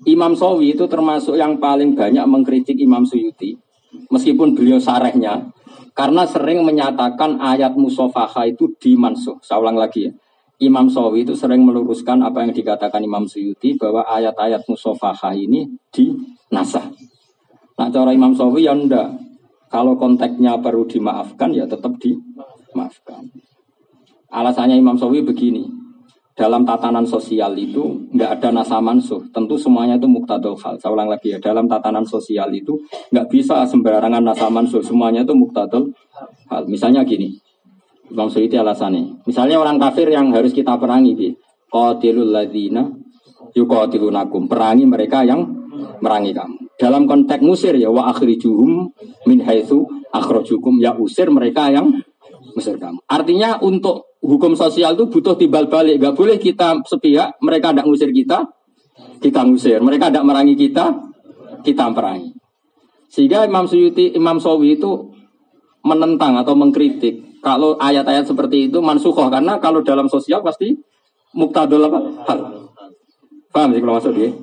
Imam Sawi itu termasuk yang paling banyak mengkritik Imam Suyuti. Meskipun beliau sarehnya, karena sering menyatakan ayat musofaha itu dimansuh. Saya ulang lagi ya. Imam Sawi itu sering meluruskan apa yang dikatakan Imam Suyuti bahwa ayat-ayat musofaha ini dinasah. Nah cara Imam Sawi ya enggak. Kalau konteksnya perlu dimaafkan ya tetap dimaafkan. Alasannya Imam Sawi begini. Dalam tatanan sosial itu nggak ada nasa mansuh. Tentu semuanya itu muktadul hal. Saya ulang lagi ya. Dalam tatanan sosial itu nggak bisa sembarangan nasa mansuh. Semuanya itu muktadul hal. Misalnya gini. Imam Suyuti alasannya. Misalnya orang kafir yang harus kita perangi. Qatilul ladzina yuqatilunakum. Perangi mereka yang merangi kamu. Dalam konteks musir ya. Wa akhrijuhum min haitsu akhrajukum. Ya usir mereka yang musir kamu. Artinya untuk hukum sosial itu butuh timbal balik. Gak boleh kita sepihak, mereka tidak ngusir kita, kita ngusir. Mereka tidak merangi kita, kita merangi. Sehingga Imam Suyuti, Imam Sawi itu menentang atau mengkritik. Kalau ayat-ayat seperti itu mansukhoh. Karena kalau dalam sosial pasti muktadul apa? Hal. Paham sih kalau maksud dia?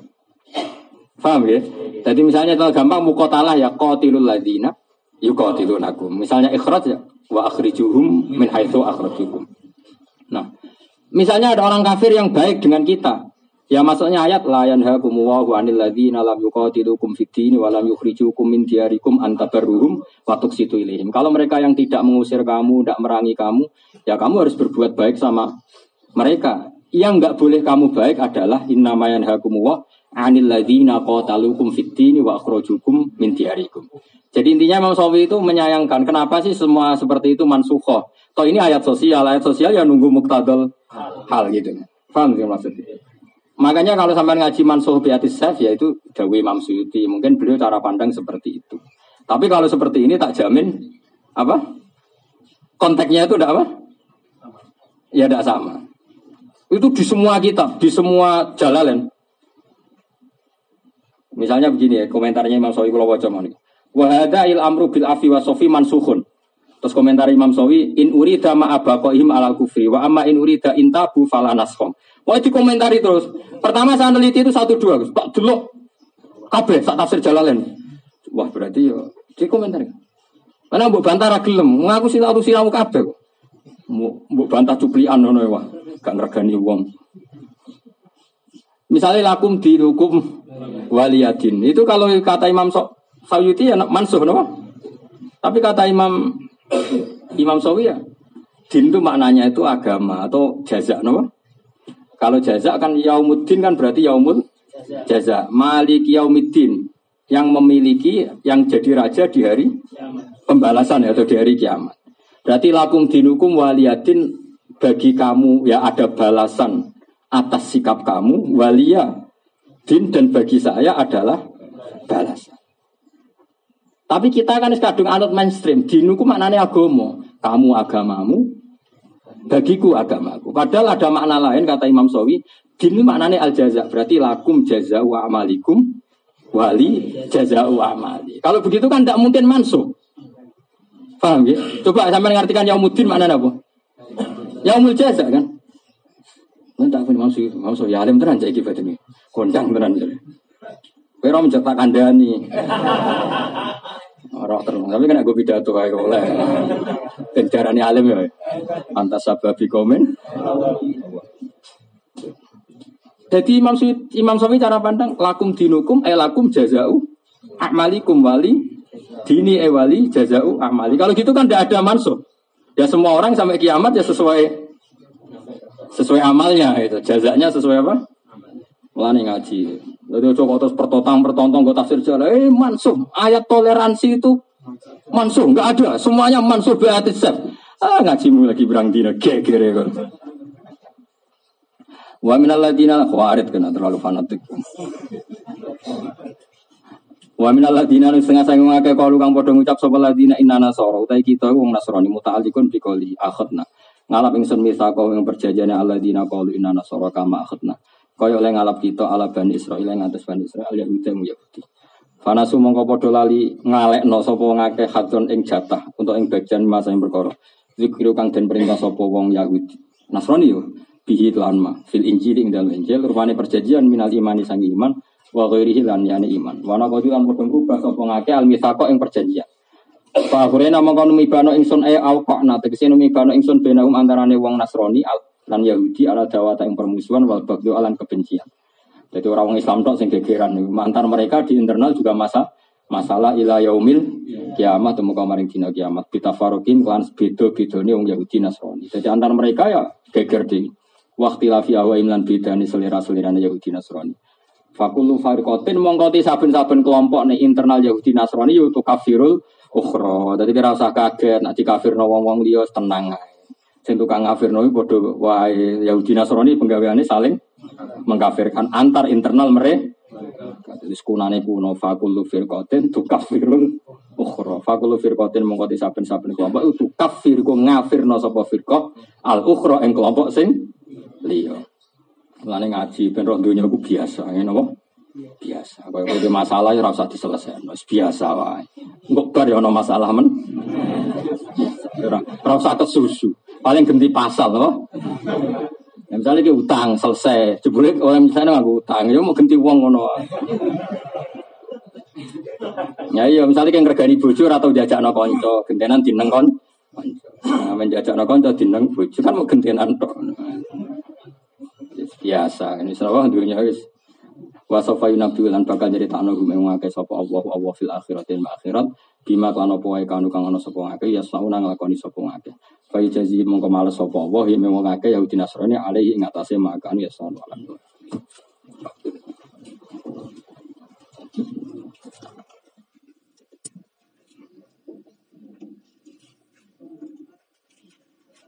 Paham ya? Jadi misalnya kalau gampang mukotalah ya qatilul ladzina yuqatilunakum. Misalnya ikhraj ya wa akhrijuhum min haitsu akhrajukum. Nah, misalnya ada orang kafir yang baik dengan kita. Ya maksudnya ayat la yanhaqumullahu 'anil ladzina lam yuqatilukum fid din wa lam yukhrijukum min diyarikum an tabarruhum wa tuqsitu ilaihim. Kalau mereka yang tidak mengusir kamu, tidak merangi kamu, ya kamu harus berbuat baik sama mereka. Yang enggak boleh kamu baik adalah innama yanhaqumullahu 'anil ladzina qatalukum fid din wa akhrajukum min diyarikum. Jadi intinya Imam Sawi itu menyayangkan kenapa sih semua seperti itu mansukhoh. Toh ini ayat sosial, ayat sosial ya nunggu muktadul hal gitu. Paham sih maksudnya? Makanya kalau sampai ngaji mansuh biatis saf ya itu dawe Imam Suyuti. Mungkin beliau cara pandang seperti itu. Tapi kalau seperti ini tak jamin apa? Konteksnya itu tidak apa? Ya tidak sama. Itu di semua kitab, di semua jalalain. Misalnya begini ya, komentarnya Imam Sawi kalau wajah ini. Wa hadza il amru bil afi wa sofi mansukhun. Terus komentar Imam Sawi in urida ma abaqaihim ala kufri wa amma in urida intabu fala naskhum. Wah dikomentari terus. Pertama saya neliti itu satu dua, tak delok kabeh sak tafsir Jalalain. Wah berarti ya dikomentari. Karena mbok bantah ra gelem, ngaku sing satu siramu kabeh kok. Mbok bantah cuplian ngono wah, gak ngregani wong. Misalnya lakum dinukum waliyadin. Itu kalau kata Imam Suyuti ya mansuh no? Tapi kata Imam Imam Sawi ya din itu maknanya itu agama atau jaza no? Kalau jaza kan yaumuddin kan berarti yaumul jaza. Malik yaumiddin yang memiliki yang jadi raja di hari pembalasan atau di hari kiamat. Berarti lakum dinukum waliyadin bagi kamu ya ada balasan atas sikap kamu waliya din dan bagi saya adalah balasan. Tapi kita kan kadung anut mainstream. Dinuku maknanya agama. Kamu agamamu, bagiku agamaku. Padahal ada makna lain kata Imam Sawi. Din maknanya al-jaza. Berarti lakum jaza wa amalikum wali jaza wa amali. Kalau begitu kan tidak mungkin mansuh. Paham ya? Coba sampai ngartikan yaumuddin maknanya apa? Yaumul jaza kan? Nanti aku Imam Sawi. Imam Sawi alim tenan cek ibadah ini. Kondang tenan jadi. Pero mencetak kandani. Orang terus, tapi kan aku pidato kayak oleh. Kencarane alim ya. Antas sababi komen. Jadi Imam Sawi, Imam Sawi cara pandang lakum dinukum eh lakum jazau amalikum wali dini eh wali jazau amali. Kalau gitu kan tidak ada mansuh. Ya semua orang sampai kiamat ya sesuai sesuai amalnya itu. Jazanya sesuai apa? Mulane ngaji. Lalu coba terus pertotang pertontong gue tafsir jalan. Eh mansuh ayat toleransi itu mansuh nggak ada. Semuanya mansuh beatis sef. Ah ngajimu lagi berang dina gegere kok. Wa minal ladina khawarid kena terlalu fanatik. Wa minal ladina setengah saya ngake kalau kang padha ngucap sapa ladina inna nasara utai kita wong nasrani muta'alliqun bi qouli akhadna. Ngalap ingsun misaka yang perjanjiane alladzina qalu inna nasara kama akhadna. Kaya oleh ngalap kita ala Bani Israil yang atas Bani Israil Yahudi yang Yahudi. Fanasu mongko padha lali ngalekno sapa ngakeh hadon ing jatah untuk ing bagian masa yang perkara. Zikru kang den perintah sapa wong Yahudi. Nasrani yo bihi lan ma fil Injil ing dalem Injil rupane perjanjian minal imani sang iman wa ghairihi lan yani iman. Wa naqadi lan padha rubah sapa ngake al mitsaqo ing perjanjian. Fa akhirena mongko numibano ingsun e alqana tegese numibano ingsun benahum antarane wong Nasrani lan Yahudi ala dawata ing permusuhan wal bagdu alan kebencian. Jadi orang Islam tok sing gegeran mantan mereka di internal juga masa masalah ila yaumil kiamat temu kamaring dina kiamat bitafarukin kan beda-bedane wong Yahudi Nasrani. Jadi antar mereka ya geger di waqti lafi awa imlan bedane selera-selerane Yahudi Nasrani. Fakulu farqatin mongko ti saben-saben kelompok ning internal Yahudi Nasrani yo tu kafirul ukhra. Dadi ora usah kaget nek dikafirno wong-wong liya tenang ae. Sing tukang kafirno iki padha wae Yahudi Nasrani penggaweane saling mengkafirkan antar internal mereka. Jadi sekunane kuno fakulu firqatin tu kafirul ukhra. Fakulu firqatin mongko saben-saben kelompok itu kafir ku ngafirno sapa firqah al ukhra ing kelompok sing liya. Mulane ngaji ben roh donya ku biasa, ngene apa? Biasa. Kaya ada masalah ya ora usah diselesaikan, wis biasa wae. Engko bar ya ana masalah men. Ora ora usah kesusu. Paling ganti pasal apa? Ya, misalnya ke utang selesai, jebule orang misalnya nganggo utang, ya mau ganti uang ngono. Ya iya, misalnya kayak ngregani bojo atau jajakno kanca, gentenan dineng kon. Nah, men jajakno kanca dineng bojo kan mau gentenan tok. Biasa, ini sawah dunya wis. Wa safa yunabi lan bakal nyritakno gumeng akeh sapa Allah Allah fil akhiratil akhirat bima kana poe kanu kang ana sapa akeh ya sauna nglakoni sapa akeh. Fa jazi mongko males sapa Allah ya mung akeh Yahudi Nasrani alaihi ing atase makan ya sauna.